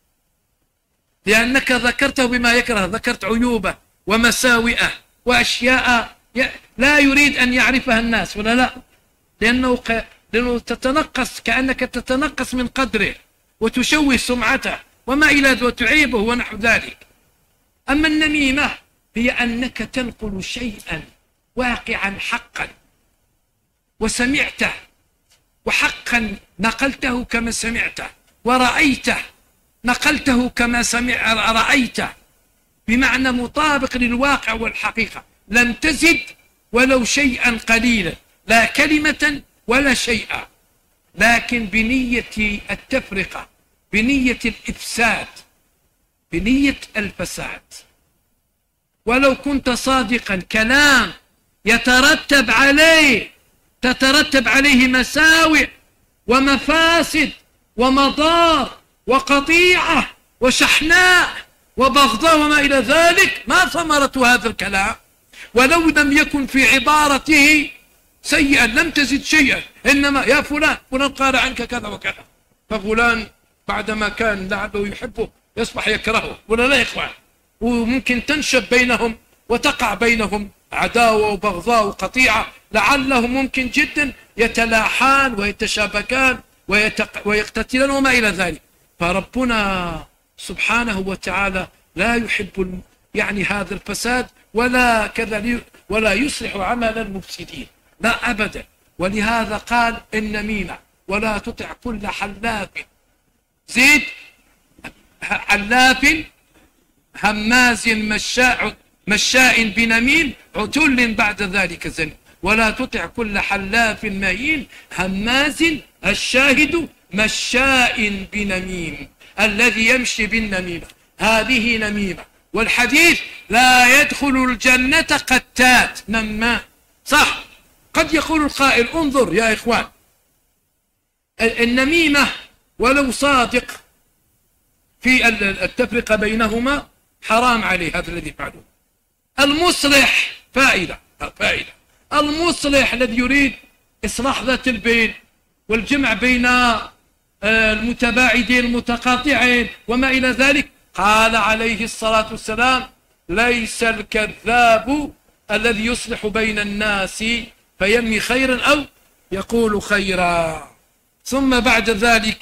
لأنك ذكرته بما يكره، ذكرت عيوبه ومساوئه وأشياء لا يريد أن يعرفها الناس، ولا لا؟ لأنه, ق... لأنه تتنقص، كأنك تتنقص من قدره وتشوه سمعته وما إلى ذلك وتعيبه ونحو ذلك. أما النميمة هي أنك تنقل شيئا واقعا حقا وسمعته، وحقا نقلته كما سمعته، ورأيته نقلته كما سمع رأيته، بمعنى مطابق للواقع والحقيقة، لم تزد ولو شيئا قليلا، لا كلمة ولا شيئا، لكن بنية التفرقة، بنية الإفساد، بنية الفساد. ولو كنت صادقا كلام يترتب عليه تترتب عليه مساوئ ومفاسد ومضار وقطيعة وشحناء وبغضاء وما إلى ذلك، ما ثمرة هذا الكلام؟ ولو لم يكن في عبارته سيئا لم تزد شيئا، إنما يا فلان فلان قال عنك كذا وكذا، ففلان بعدما كان لعله يحبه يصبح يكرهه، ولا لا يا إخوان؟ وممكن تنشب بينهم وتقع بينهم عداوة وبغضاء وقطيعة، لعله ممكن جدا يتلاحان ويتشابكان ويتق... ويقتتلان وما إلى ذلك. فربنا سبحانه وتعالى لا يحب يعني هذا الفساد ولا كذا، ولا يصلح عمل المفسدين، لا أبدا. ولهذا قال النميمة ولا تطع كل حلاف زيد حلاف هماز مشاء مشاء بنميم عتل بعد ذلك زنيم. ولا تطع كل حلاف مهين هماز، الشاهد مشاء بنميم، الذي يمشي بالنميمة، هذه نميمة. والحديث لا يدخل الجنة قتات نمام، صح. قد يقول القائل انظر يا إخوان، النميمة ولو صادق في التفرقة بينهما حرام عليه هذا الذي فعله. المصلح فائدة فائدة المصلح الذي يريد إصلاح ذات البين والجمع بين المتباعدين المتقاطعين وما إلى ذلك، قال عليه الصلاة والسلام ليس الكذاب الذي يصلح بين الناس فينمي خيرا أو يقول خيرا. ثم بعد ذلك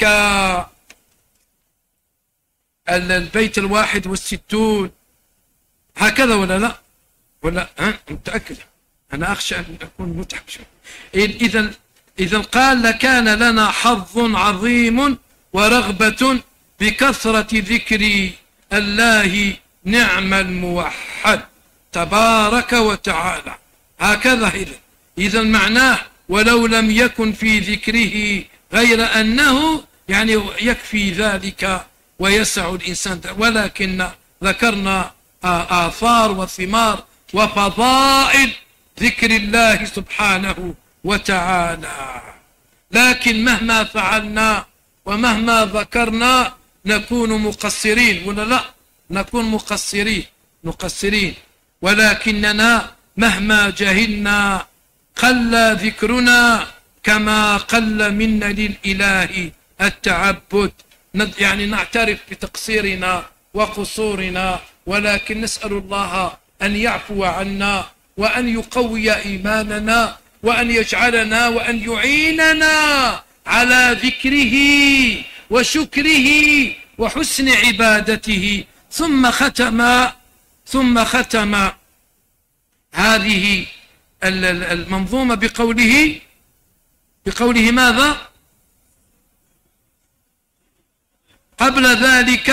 البيت الواحد والستون، هكذا ولا لا؟ ولا ها متأكد؟ أنا أخشى أن أكون متعب شوي. إذا إذا قال لكان لنا حظ عظيم ورغبة بكثرة ذكر الله نعم الموحد تبارك وتعالى. هكذا إذا إذا معناه ولو لم يكن في ذكره غير أنه يعني يكفي ذلك ويسع الإنسان، ولكن ذكرنا آثار وثمار وفضائل ذكر الله سبحانه وتعالى. لكن مهما فعلنا ومهما ذكرنا نكون مقصرين، ولا لا؟ نكون مقصرين مقصرين ولكننا مهما جهلنا قل ذكرنا كما قل منا للإله التعبد. يعني نعترف بتقصيرنا وقصورنا، ولكن نسأل الله أن يعفو عنا وأن يقوي إيماننا وأن يجعلنا وأن يعيننا على ذكره وشكره وحسن عبادته. ثم ختم ثم ختم هذه المنظومة بقوله بقوله ماذا؟ قبل ذلك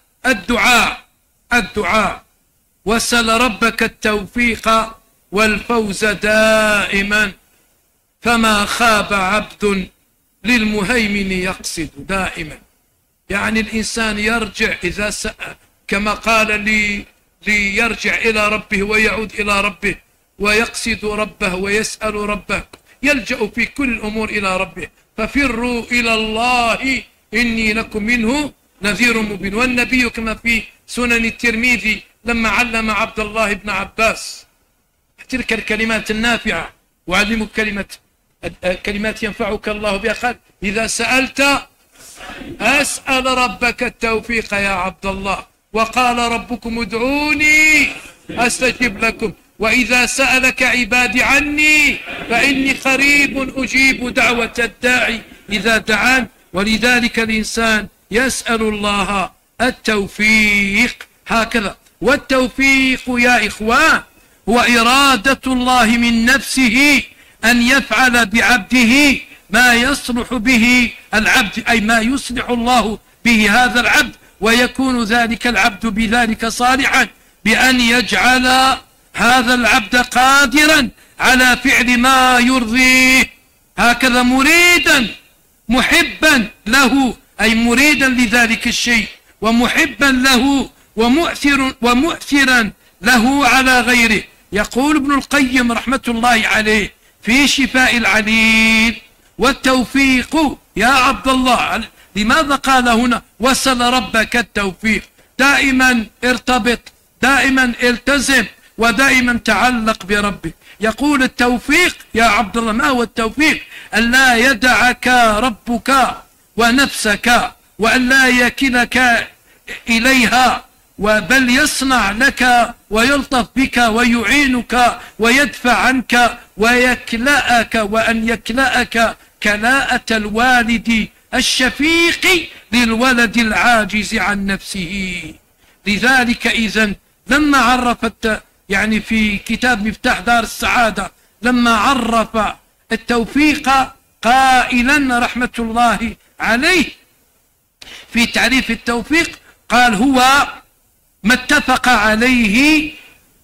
الدعاء الدعاء وسل ربك التوفيق والفوز دائما، فما خاب عبد للمهيمن يقصد دائما. يعني الإنسان يرجع إذا سأل كما قال لي ليرجع إلى ربه ويعود إلى ربه ويقصد ربه ويسأل ربه، يلجأ في كل الأمور إلى ربه. ففروا إلى الله إني لكم منه نذير مبين. والنبي كما في سنن الترمذي لما علم عبد الله بن عباس تلك الكلمات النافعة، وعلمك كلمة كلمات ينفعك الله بها، قال إذا سألت أسأل ربك التوفيق يا عبد الله، وقال ربكم ادعوني أستجب لكم، وإذا سألك عبادي عني فإني قريب أجيب دعوة الداعي إذا دعان. ولذلك الإنسان يسأل الله التوفيق هكذا. والتوفيق يا إخوان هو إرادة الله من نفسه أن يفعل بعبده ما يصلح به العبد، أي ما يصلح الله به هذا العبد، ويكون ذلك العبد بذلك صالحا، بأن يجعل هذا العبد قادرا على فعل ما يرضيه، هكذا مريدا محبا له، أي مريدا لذلك الشيء ومحبا له ومؤثر ومؤثرا له على غيره. يقول ابن القيم رحمة الله عليه في شفاء العليل: والتوفيق يا عبد الله، لماذا قال هنا وسل ربك التوفيق؟ دائما ارتبط، دائما التزم، ودائما تعلق بربك. يقول التوفيق يا عبد الله، ما هو التوفيق؟ أن لا يدعك ربك ونفسك، وأن لا يكلك إليها، بل يصنع لك ويلطف بك ويعينك ويدفع عنك ويكلأك، وأن يكلأك كلاءة الوالد الشفيق للولد العاجز عن نفسه. لذلك إذن لما عرفت يعني في كتاب مفتاح دار السعادة لما عرف التوفيق قائلا رحمة الله عليه في تعريف التوفيق قال: هو ما اتفق عليه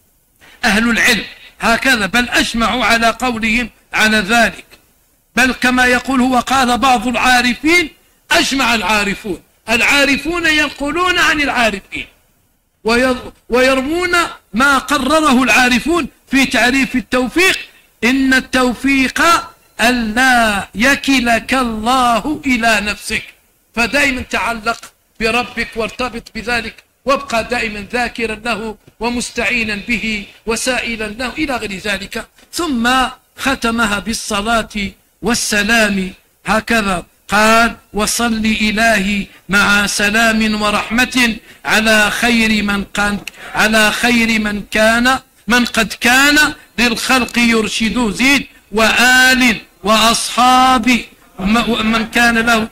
أهل العلم، هكذا، بل أجمعوا على قولهم على ذلك، بل كما يقول هو قال بعض العارفين: أجمع العارفون. العارفون ينقلون عن العارفين ويرمون ما قرره العارفون في تعريف التوفيق: إن التوفيق ألا يكلك الله إلى نفسك، فدائما تعلق بربك وارتبط بذلك، وابقى دائما ذاكرا له ومستعينا به وسائلا له إلى غير ذلك. ثم ختمها بالصلاة والسلام هكذا قال: وصل إلهي مع سلام ورحمة على خير من كان على خير من كان من قد كان للخلق يرشد زيد، وآل وأصحاب من كان له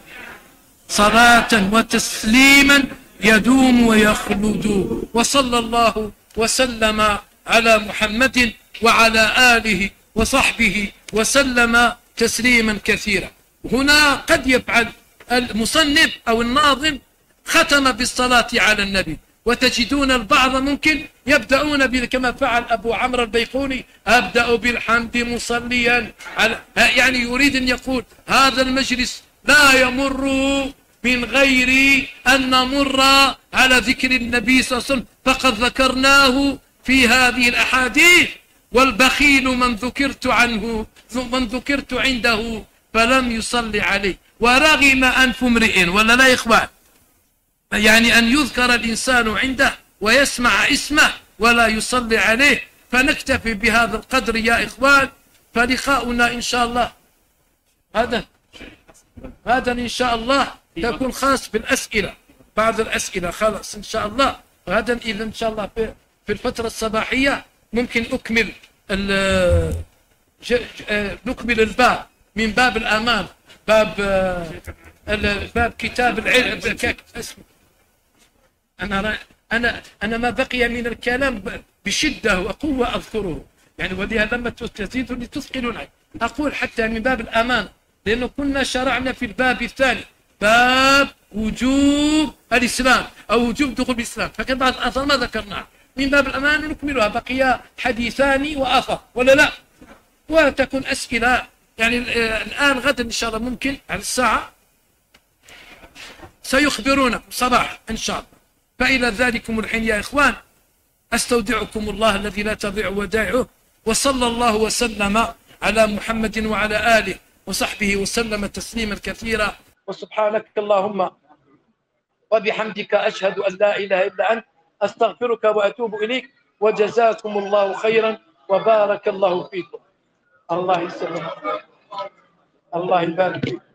صلاة وتسليما يدوم ويخلد. وصلى الله وسلم على محمد وعلى آله وصحبه وسلم تسليما كثيرا. هنا قد يفعل المصنف أو الناظم ختم بالصلاة على النبي، وتجدون البعض ممكن يبدأون كما فعل أبو عمرو البيقوني: أبدأ بالحمد مصليا على، يعني يريد أن يقول هذا المجلس لا يمر من غير أن نمر على ذكر النبي صلى الله عليه وسلم، فقد ذكرناه في هذه الأحاديث. والبخيل من ذكرت عنه من ذكرت عنده فلم يصلي عليه، ورغم أنف امرئ، ولا لا يا إخوان؟ يعني أن يذكر الإنسان عنده ويسمع اسمه ولا يصلي عليه. فنكتفي بهذا القدر يا إخوان، فلقاؤنا إن شاء الله هذا هذا إن شاء الله تكون خاص بالأسئلة، بعض الأسئلة خلاص إن شاء الله. غدا إذا إن شاء الله في في الفترة الصباحية ممكن أكمل نكمل الباب من باب الأمان، باب باب كتاب العلم. أنا أنا أنا ما بقي من الكلام بشدة وقوة أذكره يعني، ولهذا لما تزيدوا لتثقلون. أقول حتى من باب الأمان، لأنه كنا شرعنا في الباب الثاني باب وجوب الإسلام أو وجوب دخول الإسلام، فكان بعض الآثار ما ذكرناها من باب الأمان نكملها، بقي حديثان وآثار ولا لا، وتكون أسئلة يعني. الآن غدا إن شاء الله ممكن على الساعة سيخبرونكم صباح إن شاء الله. فإلى ذلكم الحين يا إخوان أستودعكم الله الذي لا تضيع ودائعه، وصلى الله وسلم على محمد وعلى آله وصحبه وسلم تسليما كثيرا. وسبحانك اللهم وبحمدك أشهد أن لا إله إلا أنت أستغفرك وأتوب إليك، وجزاكم الله خيرا وبارك الله فيكم. الله يسلمك، الله يبارك فيك.